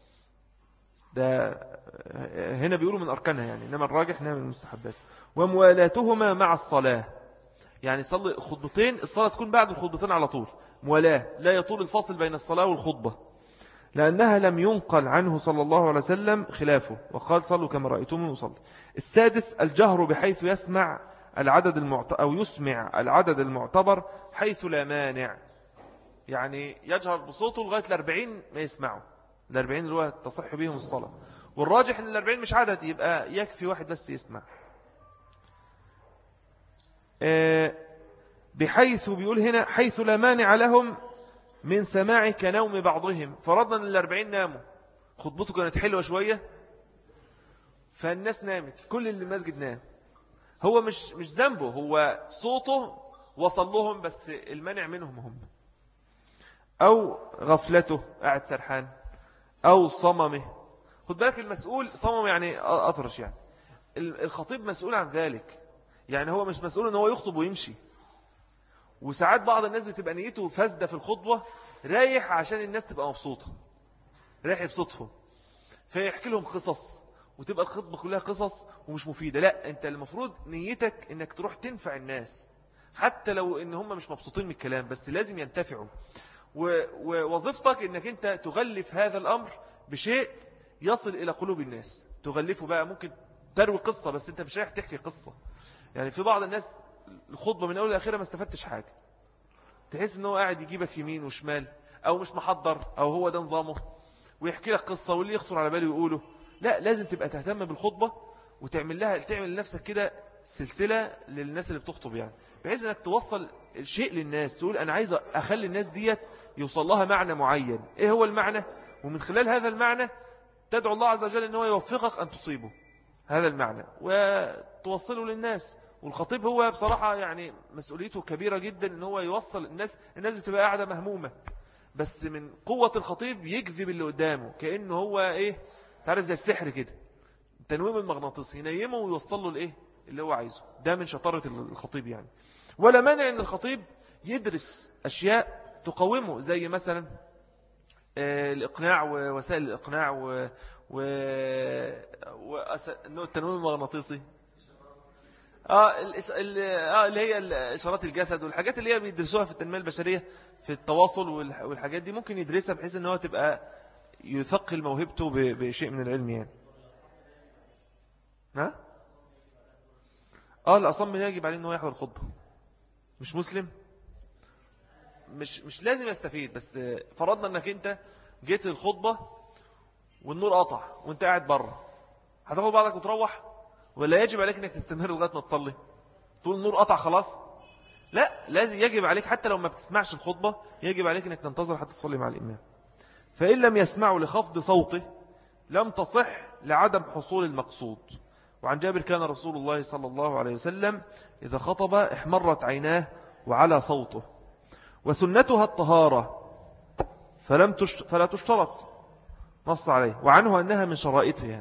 ده هنا بيقولوا من أركانها يعني، إنما الراجح إنها من المستحبات. وموالاتهما مع الصلاة، يعني صلي خطبتين الصلاة تكون بعد الخطبتين على طول، موالاه لا يطول الفاصل بين الصلاة والخطبة، لأنها لم ينقل عنه صلى الله عليه وسلم خلافه، وقال صلوا كما رأيتم يصلي. السادس الجهر بحيث يسمع أو يسمع العدد المعتبر حيث لا مانع، يعني يجهر بصوته لغاية 40 ما يسمعوا، 40 اللي هو تصح بهم الصلاة. والراجح أن 40 مش عدد، يبقى يكفي واحد بس يسمع. بحيث بيقول هنا حيث لا مانع لهم من سماع كنوم بعضهم. فرضنا أن 40 ناموا، خطبته كانت حلوة شوية فالناس نامت، كل اللي المسجد نام، هو مش ذنبه، هو صوته وصل لهم بس المانع منهم هم. أو غفلته قاعد سرحان، أو صممه. خد بالك المسؤول صمم يعني أطرش، يعني الخطيب مسؤول عن ذلك، يعني هو مش مسؤول أن هو يخطب ويمشي. وساعات بعض الناس بتبقى نيته فاسدة في الخطبة، رايح عشان الناس تبقى مبسوطة، رايح يبسطهم، فيحكي لهم قصص وتبقى الخطبة كلها قصص ومش مفيدة. لا، انت المفروض نيتك انك تروح تنفع الناس، حتى لو ان هم مش مبسوطين من الكلام، بس لازم ينتفعوا. ووظيفتك انك انت تغلف هذا الامر بشيء يصل الى قلوب الناس. تغلفه بقى، ممكن تروي قصة بس انت مش رايح تحكي قصة. يعني في بعض الناس الخطبة من اول لاخرها ما استفدتش حاجة، تحس ان هو قاعد يجيبك يمين وشمال، او مش محضر، او هو ده نظامه، ويحكي لك قصة واللي يخطر على باله يقوله. لا، لازم تبقى تهتم بالخطبة تعمل لنفسك كده سلسلة للناس اللي بتخطب، يعني بحيث انك توصل الشيء للناس، تقول انا عايز اخلي الناس ديت يوصل لها معنى معين. ايه هو المعنى؟ ومن خلال هذا المعنى تدعو الله عز وجل ان هو يوفقك ان تصيبه هذا المعنى وتوصله للناس. والخطيب هو بصراحة يعني مسؤوليته كبيرة جدا ان هو يوصل الناس بتبقى قاعدة مهمومة، بس من قوة الخطيب يجذب اللي قدامه، كأنه هو ايه، تعرف زي السحر كده، تنويم المغناطيسي، ينيمه ويوصل له الايه اللي هو عايزه. ده من شطارة الخطيب يعني. ولا مانع ان الخطيب يدرس اشياء تقومه، زي مثلا الإقناع ووسائل الإقناع والتنويم المغناطيسي، اللي هي إشارات الجسد والحاجات اللي هي بيدرسوها في التنمية البشرية في التواصل والحاجات دي، ممكن يدرسها بحيث أنه تبقى يثقل موهبته بشيء من العلم يعني. ها؟ الأصم يجب عليه أنه يحضر الخطبة، مش مسلم مش لازم يستفيد، بس فرضنا أنك أنت جيت الخطبة والنور قطع وانت قاعد بره، هتاخد بعضك وتروح، ولا يجب عليك انك تستمر لغايه ما تصلي؟ طول النور قطع خلاص؟ لا، لازم يجب عليك حتى لو ما بتسمعش الخطبة يجب عليك انك تنتظر حتى تصلي مع الإمام. فإن لم يسمعوا لخفض صوته لم تصح لعدم حصول المقصود. وعن جابر كان رسول الله صلى الله عليه وسلم إذا خطب احمرت عيناه وعلى صوته، وسنتها الطهارة فلا تشترط، نص عليه. وعنه أنها من شرائطها،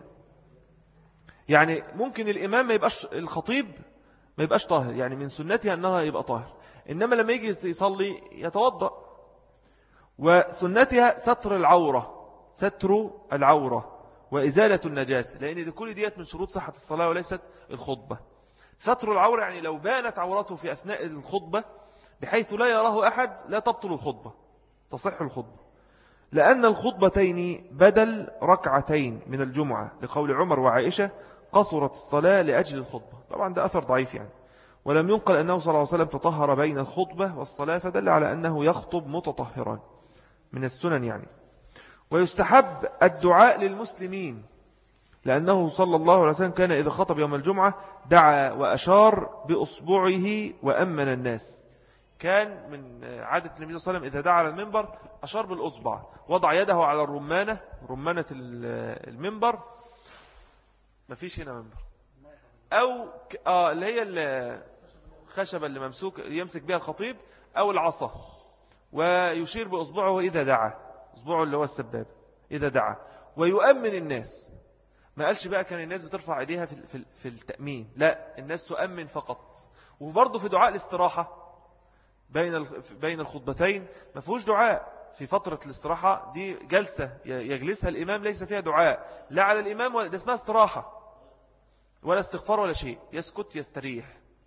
يعني ممكن الإمام ما يبقاش، الخطيب ما يبقاش طاهر، يعني من سنتها أنها يبقى طاهر، إنما لما يجي يصلي يتوضأ. وسنتها ستر العورة وإزالة النجاسة، لأن كل ديت من شروط صحة الصلاة وليست الخطبة. ستر العورة يعني لو بانت عورته في أثناء الخطبة بحيث لا يراه أحد لا تبطل الخطبة، تصح الخطبة، لأن الخطبتين بدل ركعتين من الجمعة، لقول عمر وعائشة قصرت الصلاة لأجل الخطبة. طبعا ده أثر ضعيف يعني، ولم ينقل أنه صلى الله عليه وسلم تطهر بين الخطبة والصلاة، فدل على أنه يخطب متطهرا من السنن يعني. ويستحب الدعاء للمسلمين، لأنه صلى الله عليه وسلم كان إذا خطب يوم الجمعة دعا وأشار بأصبعه وأمن الناس. كان من عادة النبي صلى الله عليه وسلم إذا دعا على المنبر أشار بالأصبع، وضع يده على رمانة المنبر، ما فيش هنا منبر، أو اللي هي الخشبة اللي ممسوك يمسك بها الخطيب، أو العصا، ويشير بأصبعه إذا دعا، أصبعه اللي هو السباب إذا دعا، ويؤمن الناس. ما قالش بقى كان الناس بترفع ايديها في التأمين، لا، الناس تؤمن فقط. وبرضه في دعاء الاستراحة بين الخطبتين ما فيهوش دعاء. في فترة الاستراحة دي جلسة يجلسها الإمام ليس فيها دعاء، لا على الإمام ولا، ده اسمها استراحة، ولا استغفار ولا شيء، يسكت يستريح.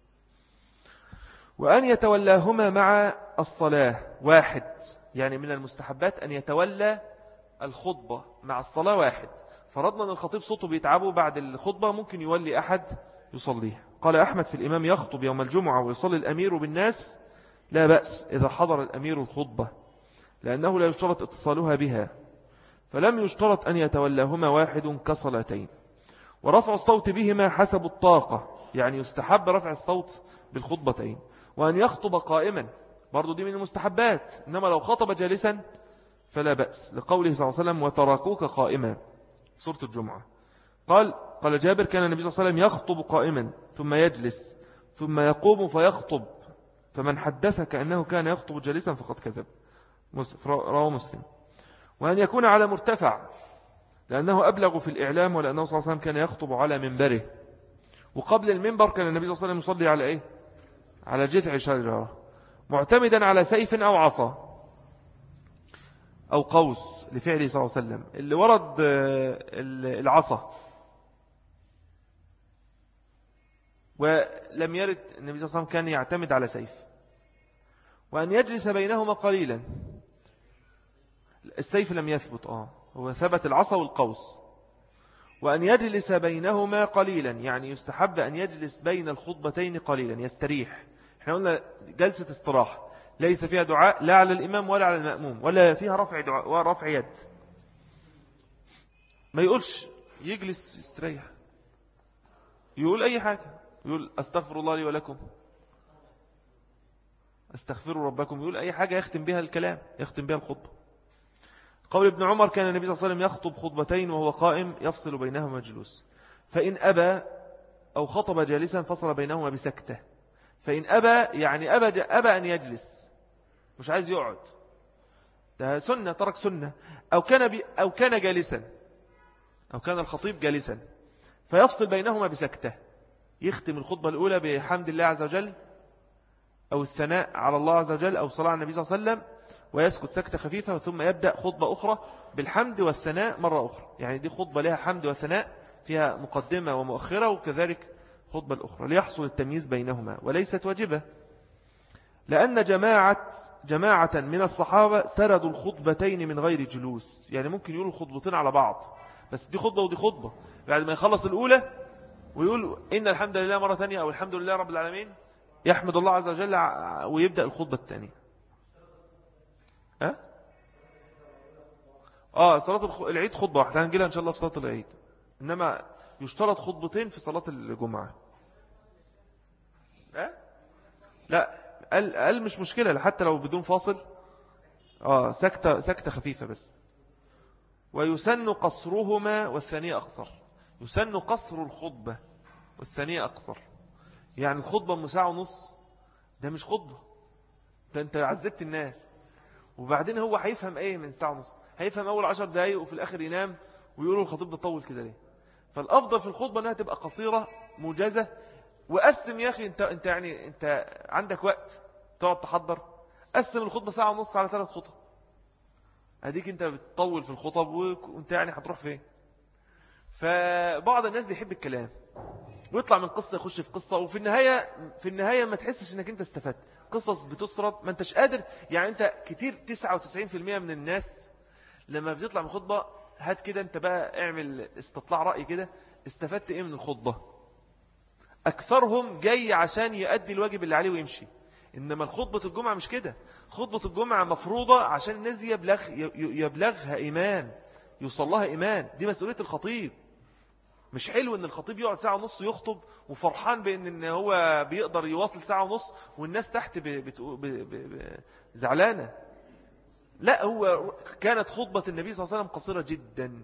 وأن يتولاهما مع الصلاة واحد، يعني من المستحبات أن يتولى الخطبة مع الصلاة واحد. فرضنا أن الخطيب صوته بيتعبه بعد الخطبة، ممكن يولي أحد يصليه. قال أحمد في الإمام يخطب يوم الجمعة ويصلي الأمير بالناس لا بأس إذا حضر الأمير الخطبة، لأنه لا يشترط اتصالها بها، فلم يشترط أن يتولاهما واحد كصلاتين. ورفع الصوت بهما حسب الطاقة، يعني يستحب رفع الصوت بالخطبتين. وأن يخطب قائما، برضو دي من المستحبات، إنما لو خطب جالسا فلا بأس، لقوله صلى الله عليه وسلم وتراكوك قائما، سورة الجمعة. قال جابر كان النبي صلى الله عليه وسلم يخطب قائما ثم يجلس ثم يقوم فيخطب، فمن حدثك أنه كان يخطب جالسا فقد كذب، رواه مسلم. وأن يكون على مرتفع، لأنه أبلغ في الإعلام، ولأنه صلى الله عليه وسلم كان يخطب على منبره. وقبل المنبر كان النبي صلى الله عليه وسلم يصلي على إيه؟ على جذع شجرة، معتمدا على سيف أو عصا. أو قوس لفعله صلى الله عليه وسلم. اللي ورد العصا، ولم يرد النبي صلى الله عليه وسلم كان يعتمد على سيف. وأن يجلس بينهما قليلا، السيف لم يثبت، هو ثبت العصا والقوس. وأن يجلس بينهما قليلا، يعني يستحب أن يجلس بين الخطبتين قليلا يستريح. احنا قلنا جلسة استراحة ليس فيها دعاء لا على الإمام ولا على المأموم، ولا فيها رفع دعاء ورفع يد. ما يقولش، يجلس يستريح، يقول أي حاجة، يقول أستغفر الله لي ولكم، استغفروا ربكم، يقول أي حاجة يختم بها الكلام، يختم بها الخطبة. قول ابن عمر كان النبي صلى الله عليه وسلم يخطب خطبتين وهو قائم يفصل بينهما جلوس، فإن أبى أو خطب جالسا فصل بينهما بسكتة. فإن أبى يعني أبى أن يجلس، مش عايز يقعد، ده سنة، ترك سنة. أو كان جالسا، أو كان الخطيب جالسا، فيفصل بينهما بسكتة، يختم الخطبة الأولى بحمد الله عز وجل أو الثناء على الله عز وجل أو صلاة على النبي صلى الله عليه وسلم، ويسكت سكتة خفيفة، ثم يبدأ خطبة أخرى بالحمد والثناء مرة أخرى. يعني دي خطبة لها حمد وثناء، فيها مقدمة ومؤخرة، وكذلك خطبة الأخرى، ليحصل التمييز بينهما. وليست واجبة، لأن جماعة من الصحابة سردوا الخطبتين من غير جلوس. يعني ممكن يقولوا خطبتين على بعض، بس دي خطبة ودي خطبة، بعد ما يخلص الأولى ويقول إن الحمد لله مرة ثانية، أو الحمد لله رب العالمين، يحمد الله عز وجل، ويبدأ الخطبة الثانية. صلاة العيد خطبة واحدة، هنجيلها إن شاء الله في صلاة العيد، إنما يشترط خطبتين في صلاة الجمعة. لا، قال مش مشكلة حتى لو بدون فاصل، سكتة خفيفة بس. ويسن قصرهما والثانية أقصر. يسن قصر الخطبة والثانية أقصر. يعني الخطبة من ساعة ونص، ده مش خطبة، ده أنت عذبت الناس. وبعدين هو هيفهم إيه من ساعة ونص؟ هيفهم أول 10 دقايق وفي الآخر ينام، ويقولوا الخطيب ده طول كده ليه؟ فالأفضل في الخطبة أنها تبقى قصيرة موجزة. وقسم يا أخي، أنت عندك وقت تقعد تحضر، قسم الخطبة ساعة ونص على 3 خطب. هديك أنت بتطول في الخطب، وأنت هتروح فين؟ فبعض الناس بيحب الكلام، ويطلع من قصة يخش في قصة، وفي النهاية ما تحسش أنك أنت استفدت. قصص بتسرد، ما أنتش قادر. يعني أنت كتير 99% من الناس لما بتطلع من خطبة، هات كده أنت بقى اعمل استطلاع رأي كده، استفدت إيه من الخطبة؟ أكثرهم جاي عشان يؤدي الواجب اللي عليه ويمشي. إنما الخطبة الجمعة مش كده. خطبة الجمعة مفروضة عشان الناس يبلغها إيمان، يوصلها إيمان. دي مسؤولية الخطيب. مش حلو إن الخطيب يقعد ساعة ونص يخطب وفرحان بإن هو بيقدر يواصل ساعة ونص والناس تحت زعلانة. لا، هو كانت خطبة النبي صلى الله عليه وسلم قصيرة جدا،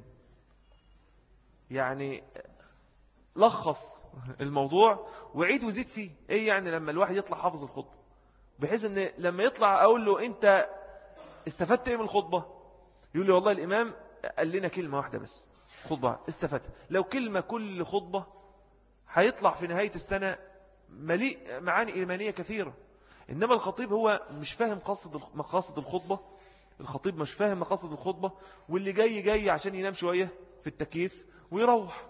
يعني لخص الموضوع وعيد وزيد فيه. ايه يعني لما الواحد يطلع حافظ الخطبة، بحيث ان لما يطلع اقول له انت استفدت ايه من الخطبة، يقول لي والله الامام قال لنا كلمة واحدة بس خطبة استفدت. لو كلمة كل خطبة هيطلع في نهاية السنة مليء معاني إيمانية كثيرة. إنما الخطيب هو مش فاهم مقاصد الخطبة. الخطيب مش فاهم مقاصد الخطبة، واللي جاي عشان ينام شوية في التكييف ويروح.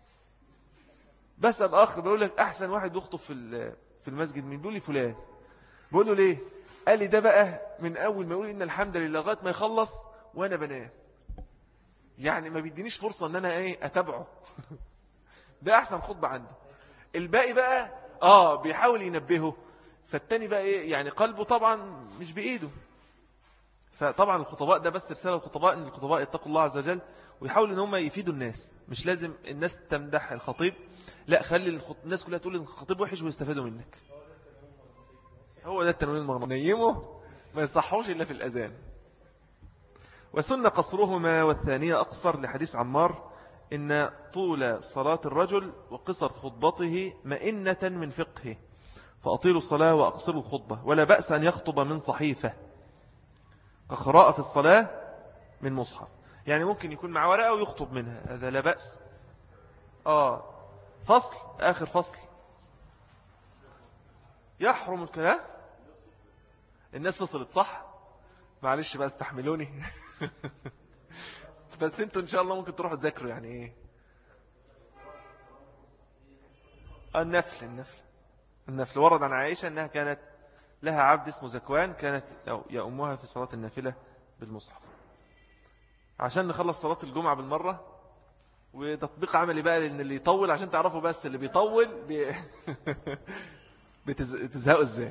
بس الأخ بيقول لك أحسن واحد يخطب في المسجد مين؟ بيقول لي فلان. بقول له ليه؟ قال لي ده بقى من أول ما يقول إن الحمد لله لغاية ما يخلص وأنا بنام، يعني ما بيدينيش فرصة أن أنا أتابعه. ده أحسن خطبة عنده. الباقي بقى بيحاول ينبهه، فالتاني بقى يعني قلبه طبعا مش بإيده. فطبعا الخطباء ده بس رسالة الخطباء، إن الخطباء يتقوا الله عز وجل ويحاولوا إن هم يفيدوا الناس. مش لازم الناس تمدح الخطيب، لا، خلي الناس كلها تقول إن الخطيب وحش ويستفادوا منك. هو ده التنوين المغنى، نيمه ما يصحوش إلا في الأذان. وسن قصرهما والثانية أقصر، لحديث عمار إن طول صلاة الرجل وقصر خطبته مئنة من فقهه، فأطيلوا الصلاة وأقصروا الخطبة. ولا بأس أن يخطب من صحيفة كقراءة في الصلاة من مصحف. يعني ممكن يكون مع ورقة ويخطب منها، هذا لا بأس. فصل، آخر فصل يحرم الكلام. الناس فصلت صح، معلش بقى استحملوني. بس انتوا ان شاء الله ممكن تروحوا تذاكروا يعني ايه النفل ورد عن عائشة انها كانت لها عبد اسمه زكوان كانت يأمها في صلاة النافلة بالمصحف. عشان نخلص صلاة الجمعة بالمرة، وتطبيق عملي بقى لان اللي يطول عشان تعرفوا بس اللي بيطول بتزهقوا ازاي.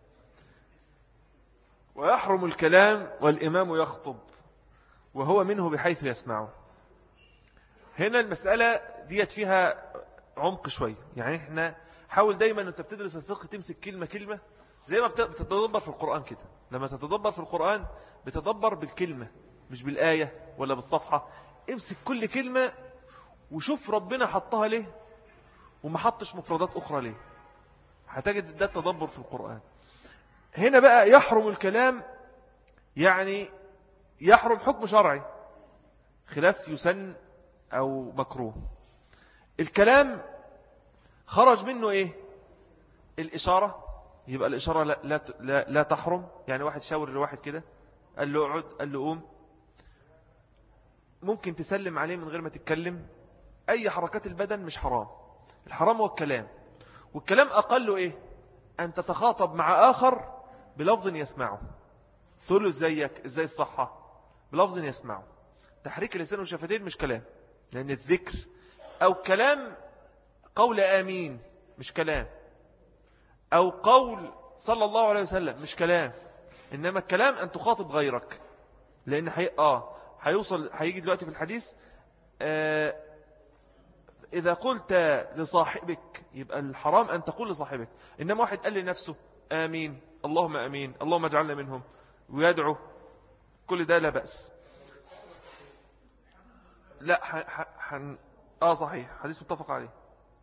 ويحرم الكلام والإمام يخطب وهو منه بحيث يسمعه. هنا المسألة ديت فيها عمق شوية. يعني احنا حاول دايما انت بتدرس الفقه تمسك كلمة كلمة زي ما بتتدبر في القرآن كده. لما تتدبر في القرآن بتدبر بالكلمة مش بالآية ولا بالصفحة. امسك كل كلمة وشوف ربنا حطها ليه وما حطش مفردات أخرى ليه. هتجد ده التدبر في القرآن. هنا بقى يحرم الكلام، يعني يحرم حكم شرعي خلاف يسن أو مكروه. الكلام خرج منه إيه؟ الإشارة. يبقى الإشارة لا تحرم. يعني واحد شاور لواحد كده قال له اقعد قال له قوم، ممكن تسلم عليه من غير ما تتكلم. أي حركات البدن مش حرام. الحرام هو الكلام. والكلام أقله إيه؟ أن تتخاطب مع آخر بلفظ يسمعه. تقول له ازيك ازاي الصحة بلفظ يسمعه. تحريك اللسان والشفتين مش كلام، لأن الذكر أو كلام قول آمين مش كلام، أو قول صلى الله عليه وسلم مش كلام. إنما الكلام أن تخاطب غيرك، لأن هيجي دلوقتي في الحديث إذا قلت لصاحبك يبقى الحرام أن تقول لصاحبك. إنما واحد قال لنفسه آمين اللهم آمين اللهم اجعلنا منهم ويدعو، كل ده لا بأس. لا صحيح حديث متفق عليه.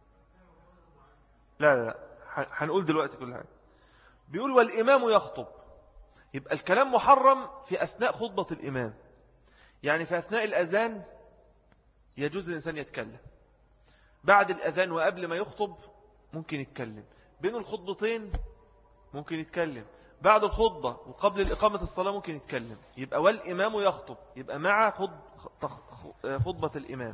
لا هنقول دلوقتي كل حاجة. بيقول والإمام يخطب. يبقى الكلام محرم في أثناء خطبة الإمام. يعني في أثناء الأذان يجوز الإنسان يتكلم، بعد الأذان وقبل ما يخطب ممكن يتكلم، بين الخطبتين ممكن يتكلم، بعد الخطبة وقبل الإقامة الصلاة ممكن يتكلم. يبقى والإمام يخطب، يبقى مع خطبة الإمام.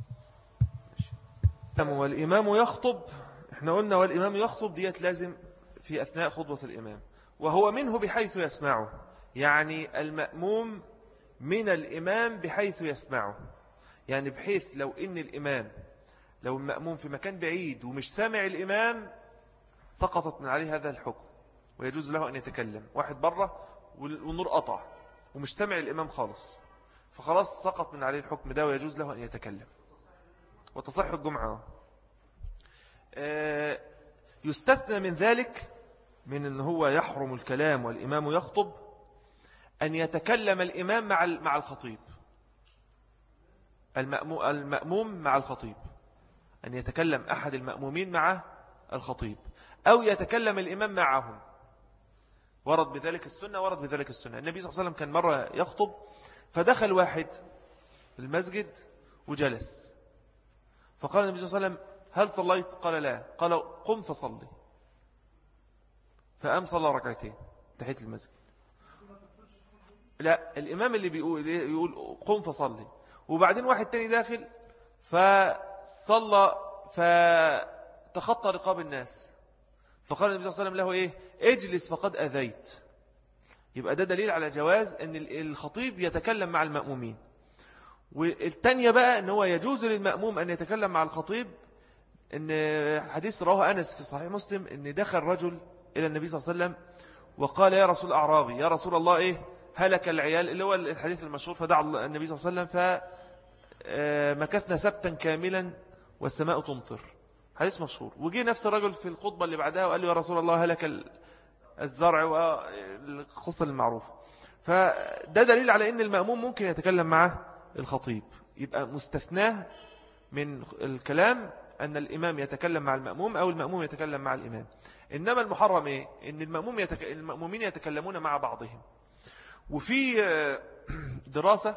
والإمام يخطب، احنا قلنا والإمام يخطب ديت لازم في أثناء خطبة الإمام. وهو منه بحيث يسمعه، يعني المأموم من الإمام بحيث يسمعه. يعني بحيث لو المأموم في مكان بعيد ومش سامع الإمام سقطت من عليه هذا الحكم ويجوز له أن يتكلم. واحد بره والنور قطع ومش سامع الإمام خالص، فخلاص سقط من عليه الحكم ده ويجوز له أن يتكلم وتصح الجمعة. يستثنى من ذلك، من أن هو يحرم الكلام والإمام يخطب، أن يتكلم الإمام مع الخطيب. المأموم مع الخطيب، أن يتكلم أحد المأمومين مع الخطيب، أو يتكلم الإمام معهم. ورد بذلك السنة. النبي صلى الله عليه وسلم كان مرة يخطب فدخل واحد المسجد وجلس، فقال النبي صلى الله عليه وسلم هل صليت؟ قال لا. قال قم فصلي. فقام صلى ركعتين تحية المسجد. لا، الإمام اللي يقول قم فصلي، وبعدين واحد تاني داخل فصلى فتخطى رقاب الناس، فقال النبي صلى الله عليه وسلم له إيه؟ اجلس فقد أذيت. يبقى ده دليل على جواز أن الخطيب يتكلم مع المأمومين. والتانية بقى أنه هو يجوز للمأموم أن يتكلم مع الخطيب. أن حديث رواه أنس في صحيح مسلم أن دخل رجل إلى النبي صلى الله عليه وسلم وقال يا رسول أعرابي يا رسول الله إيه هلك العيال، اللي هو الحديث المشهور. فدعا النبي صلى الله عليه وسلم فمكثنا سبتا كاملا والسماء تمطر، حديث مشهور. وجي نفس الرجل في الخطبة اللي بعدها وقال له يا رسول الله هلك الزرع، والقصة المعروفة. فده دليل على أن المأموم ممكن يتكلم مع الخطيب. يبقى مستثناه من الكلام أن الإمام يتكلم مع المأموم أو المأموم يتكلم مع الإمام. إنما المحرم إيه؟ أن المأمومين يتكلمون مع بعضهم. وفي دراسة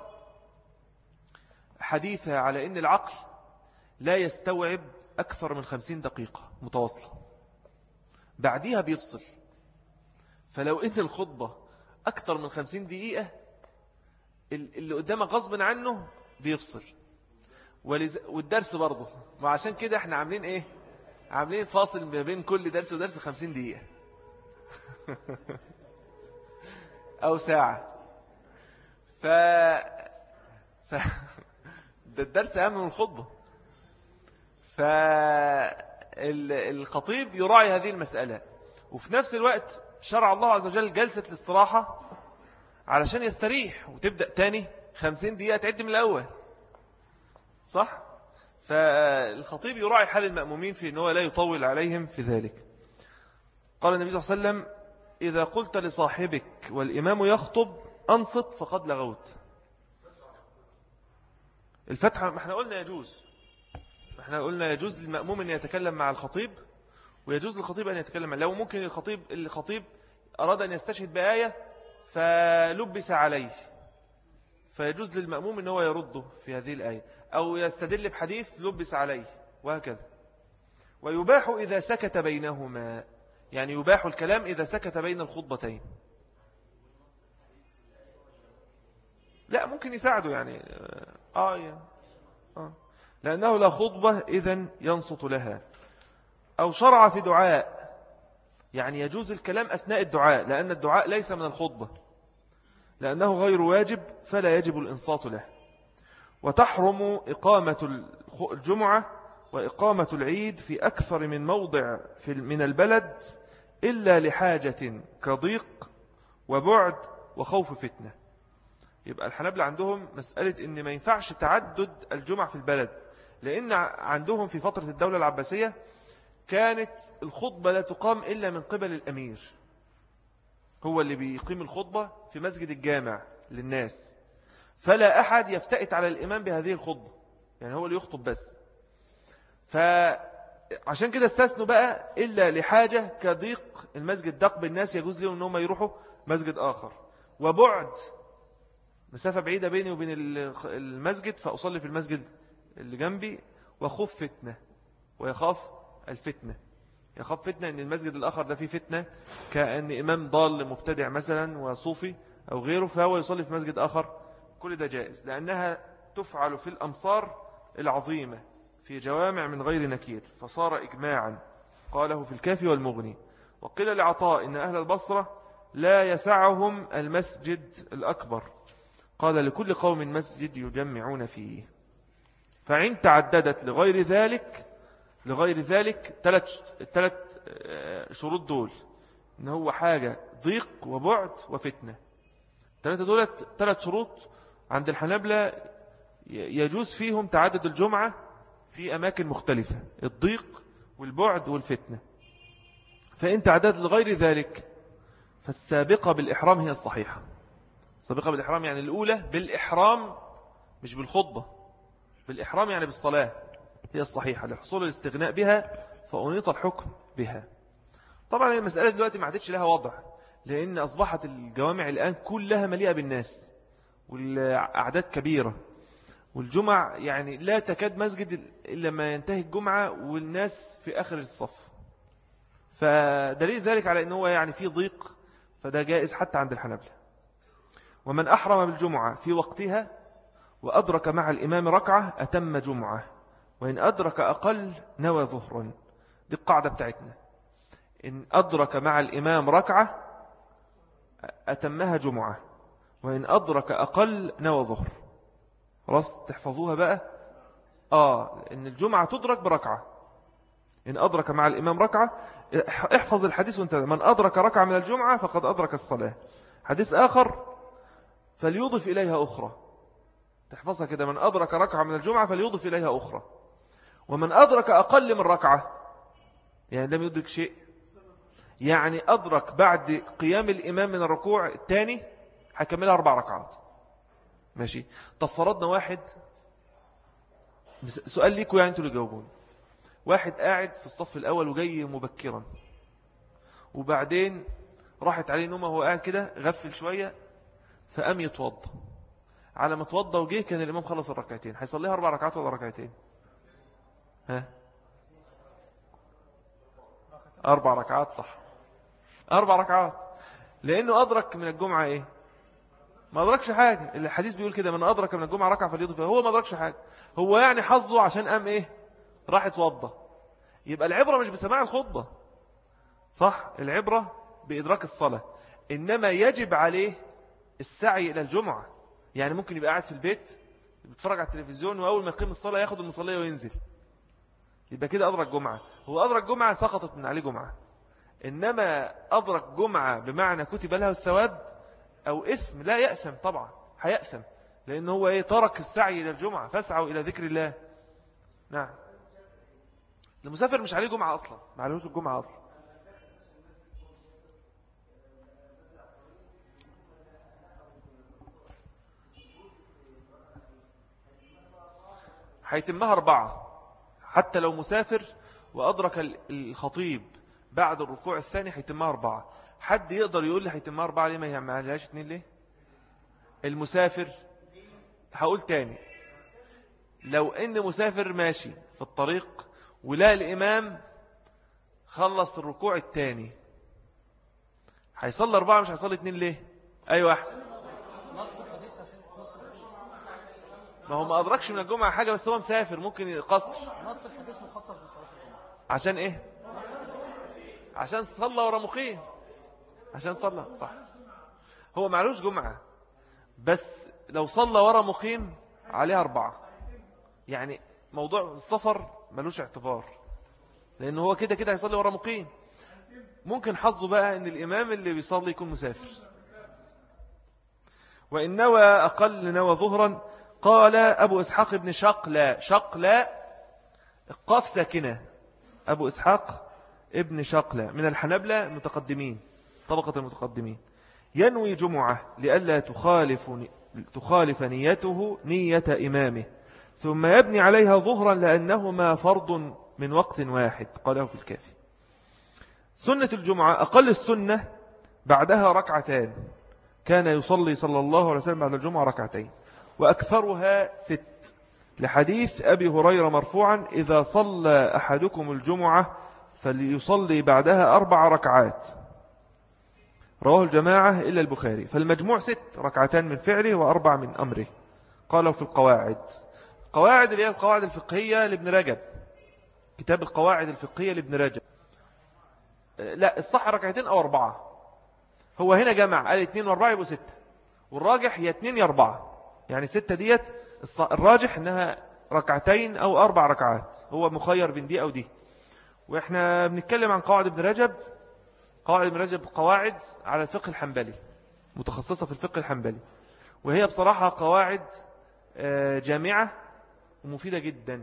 حديثة على أن العقل لا يستوعب أكثر من 50 دقيقة متواصلة، بعديها بيفصل. فلو أن الخطبة أكتر من 50 دقيقة اللي قدامك غصب عنه بيفصل. والدرس برضه، وعشان كده احنا عاملين ايه، عاملين فاصل ما بين كل درس ودرس 50 دقيقة أو ساعة. ف... ده الدرس أهم من الخطبة. فالخطيب يراعي هذه المسألة، وفي نفس الوقت شرع الله عز وجل جلسة الاستراحة علشان يستريح، وتبدأ تاني 50 دقيقة تعد من الأول، صح؟ فالخطيب يراعي حال المأمومين في أنه لا يطول عليهم في ذلك. قال النبي صلى الله عليه وسلم: إذا قلت لصاحبك والإمام يخطب أنصت فقد لغوت. الفتحة ما احنا قلنا يجوز، احنا قلنا يجوز للمأموم أن يتكلم مع الخطيب، ويجوز للخطيب أن يتكلم لو ممكن الخطيب أراد أن يستشهد بآية فلبس عليه، فيجوز للمأموم أنه يرده في هذه الآية، أو يستدل بحديث لبس عليه، وهكذا. ويباح إذا سكت بينهما، يعني يباح الكلام إذا سكت بين الخطبتين. لا ممكن يساعده يعني لأنه لا خطبة إذن ينصت لها. أو شرع في دعاء، يعني يجوز الكلام أثناء الدعاء، لأن الدعاء ليس من الخطبة، لأنه غير واجب فلا يجب الإنصات له. وتحرم إقامة الجمعة وإقامة العيد في أكثر من موضع من البلد إلا لحاجة كضيق وبعد وخوف فتنة. يبقى الحنابلة عندهم مسألة إن ما ينفعش تعدد الجمعة في البلد، لأن عندهم في فترة الدولة العباسية كانت الخطبة لا تقام إلا من قبل الأمير، هو اللي بيقيم الخطبة في مسجد الجامع للناس، فلا أحد يفتئت على الإمام بهذه الخطبة، يعني هو اللي يخطب بس. فعشان كده استثنوا بقى إلا لحاجة كضيق المسجد، دق بالناس يجوز لهم أنهم يروحوا مسجد آخر، وبعد مسافة بعيدة بيني وبين المسجد فأصلي في المسجد اللي جنبي، وخوف فتنة، ويخاف الفتنة، يخاف فتنة أن المسجد الآخر ده فيه فتنة، كأن إمام ضال مبتدع مثلا وصوفي أو غيره، فهو يصلي في مسجد آخر. كل ده جائز، لأنها تفعل في الأمصار العظيمة في جوامع من غير نكير، فصار إجماعا، قاله في الكافي والمغني. وقيل لعطاء إن أهل البصرة لا يسعهم المسجد الأكبر، قال لكل قوم مسجد يجمعون فيه. فإن تعددت لغير ذلك ثلاث شروط دول، إن هو حاجة ضيق وبعد وفتنة، ثلاث شروط عند الحنابلة يجوز فيهم تعدد الجمعة في أماكن مختلفة: الضيق والبعد والفتنة. فإن تعدد لغير ذلك فالسابقة بالإحرام هي الصحيحة. السابقة بالإحرام يعني الأولى بالإحرام، مش بالخطبة، بالإحرام يعني بالصلاة، هي الصحيحة لحصول الاستغناء بها، فأنيط الحكم بها. طبعا المسألة دلوقتي ما عادتش لها وضع، لأن أصبحت الجوامع الآن كلها مليئة بالناس، والأعداد كبيرة، والجمع يعني لا تكاد مسجد إلا ما ينتهي الجمعة والناس في آخر الصف. فدليل ذلك على أنه يعني في ضيق، فده جائز حتى عند الحنابلة. ومن أحرم بالجمعة في وقتها وأدرك مع الإمام ركعة أتم جمعة، وإن أدرك أقل نوى ظهرا. دي القاعدة بتاعتنا: إن أدرك مع الإمام ركعة أتمها جمعة، وإن أدرك أقل نوى ظهر. خلاص تحفظوها بقى. إن الجمعة تدرك بركعة، إن أدرك مع الإمام ركعة. احفظ الحديث وانت: من أدرك ركعة من الجمعة فقد أدرك الصلاة. حديث آخر: فليضف إليها أخرى. تحفظها كده: من أدرك ركعة من الجمعة فليضف إليها أخرى. ومن أدرك أقل من ركعة يعني لم يدرك شيء، يعني أدرك بعد قيام الإمام من الركوع الثاني هكملها 4 ركعات. ماشي. طب فرضنا واحد، سؤال ليكوا يعني انتوا اللي جاوبون، واحد قاعد في الصف الأول وجاي مبكرا، وبعدين راحت عليه نومه وهو قاعد كده، غفل شوية فقام يتوضى. على ما توضى وجيه كان الإمام خلص الركعتين، هيصليها 4 ركعات ولا ركعتين؟ 4 ركعات، صح، 4 ركعات. لأنه أدرك من الجمعة إيه؟ ما أدركش حاجة. الحديث بيقول كده: من أدرك من الجمعة ركعة فليضيف. هو ما أدركش حاجة، هو يعني حظه عشان قام إيه؟ راح يتوضى. يبقى العبرة مش بسماع الخطبة، صح؟ العبرة بإدراك الصلاة، إنما يجب عليه السعي إلى الجمعة. يعني ممكن يبقى قاعد في البيت بيتفرج على التلفزيون، وأول ما يقيم الصلاة ياخد المصلية وينزل، يبقى كده أدرك جمعة. هو أدرك جمعة سقطت من عليه جمعة. إنما أدرك جمعة بمعنى كتب له الثواب أو إثم، لا يأثم طبعا، هيأثم لأنه هو إيه؟ ترك السعي إلى الجمعة، فاسعوا إلى ذكر الله. نعم. المسافر مش عليه جمعة أصلا، ما عليهوش الجمعة أصلا. هيتمها 4 حتى لو مسافر وأدرك الخطيب بعد الركوع الثاني هيتمها 4. حد يقدر يقول لي هيتمها 4 ليه؟ ما يعملهاش 2 ليه؟ المسافر، هقول تاني، لو ان مسافر ماشي في الطريق ولا الإمام خلص الركوع الثاني، هيصلي 4 مش هيصلي 2 ليه؟ أيوة واحد. ما هو ما أدركش من الجمعة حاجة، بس هو مسافر ممكن يقصر. نص الحديث مخصص بصلاة الجمعة. عشان إيه؟ عشان صلى ورا مقيم، عشان صلى صح. هو معلوش جمعة، بس لو صلى ورا مقيم عليها 4. يعني موضوع السفر ملوش اعتبار، لأنه هو كده كده هيصلي ورا مقيم. ممكن حظه بقى أن الإمام اللي بيصلي يكون مسافر. وإن نوى أقل نوى ظهرا. قال أبو إسحاق ابن شقلا القاف ساكنة، أبو إسحاق ابن شقلا من الحنبلة المتقدمين، طبقة المتقدمين، ينوي جمعة لئلا تخالف نيته نية إمامه، ثم يبني عليها ظهرا لأنهما فرض من وقت واحد. قاله في الكافي. سنة الجمعة أقل السنة بعدها 2 ركعات، كان يصلي صلى الله عليه وسلم بعد الجمعة 2 ركعات، وأكثرها 6، لحديث أبي هريرة مرفوعا: إذا صلى أحدكم الجمعة فليصلي بعدها 4 ركعات. رواه الجماعة إلا البخاري. فالمجموع 6 ركعتان من فعله و4 من أمره. قالوا في القواعد، قواعد اللي هي القواعد الفقهية لابن رجب، كتاب القواعد الفقهية لابن رجب. لا، الصح 2 أو 4. هو هنا جمع، قال 2 و4 يبقوا 6، والراجح هي 2 يا 4. يعني 6 ديت الراجح انها 2 أو 4 ركعات، هو مخير بين دي أو دي. وإحنا بنتكلم عن قواعد ابن رجب. قواعد ابن رجب قواعد على الفقه الحنبلي، متخصصة في الفقه الحنبلي، وهي بصراحة قواعد جامعة ومفيدة جدا.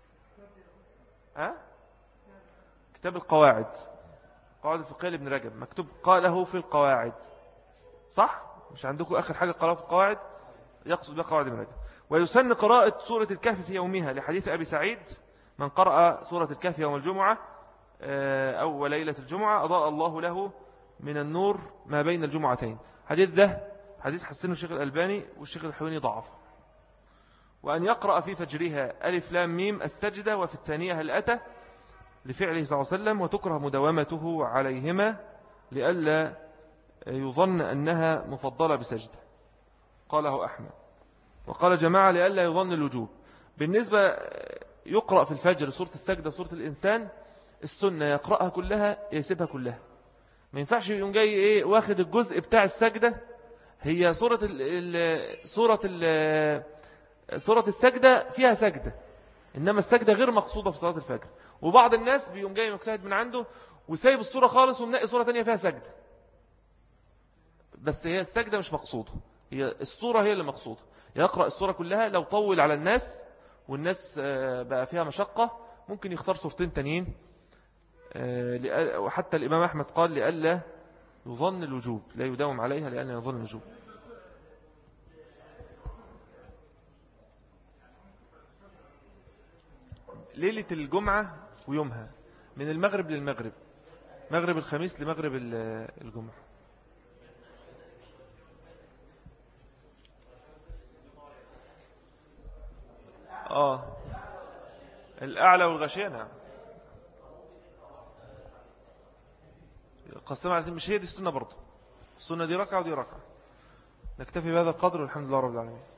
كتاب القواعد، قواعد الفقهية لابن رجب، مكتوب قاله في القواعد، صح؟ مش عندكم آخر حاجة قاله في القواعد؟ يقصد بها قواعد ابن رجب. ويسن قراءة سورة الكهف في يومها، لحديث أبي سعيد: من قرأ سورة الكهف يوم الجمعة أو ليلة الجمعة أضاء الله له من النور ما بين الجمعتين. حديث ده حديث حسنه الشيخ الألباني والشيخ الحويني ضعف. وأن يقرأ في فجرها ألف لام ميم السجدة، وفي الثانية هل أتى، لفعله صلى الله عليه وسلم، وتكره مداومته عليهما لئلا يظن أنها مفضلة بسجدة. قاله أحمد. وقال جماعة لئلا يظن الوجوب. بالنسبة يقرأ في الفجر سورة السجدة سورة الإنسان، السنة يقرأها كلها يسيبها كلها. ما ينفعش يقوم جاي إيه واخد الجزء بتاع السجدة. هي سورة السجدة فيها سجدة، إنما السجدة غير مقصودة في صلاة الفجر. وبعض الناس بيقوم جاي مجتهد من عنده وسايب السورة خالص ومنقي سورة تانية فيها سجدة، بس هي السجدة مش مقصودة، هي السورة هي اللي مقصودة. يقرأ السورة كلها. لو طول على الناس والناس بقى فيها مشقة ممكن يختار سورتين تانيين. وحتى الإمام أحمد قال لئلا يظن الوجوب، لا يداوم عليها لئلا يظن الوجوب. ليلة الجمعة ويومها من المغرب للمغرب، مغرب الخميس لمغرب الجمعة. الأعلى والغشية. نعم، قسمها على مش هي دي السنة برضه. السنة دي ركعة ودي ركعة. نكتفي بهذا القدر والحمد لله رب العالمين.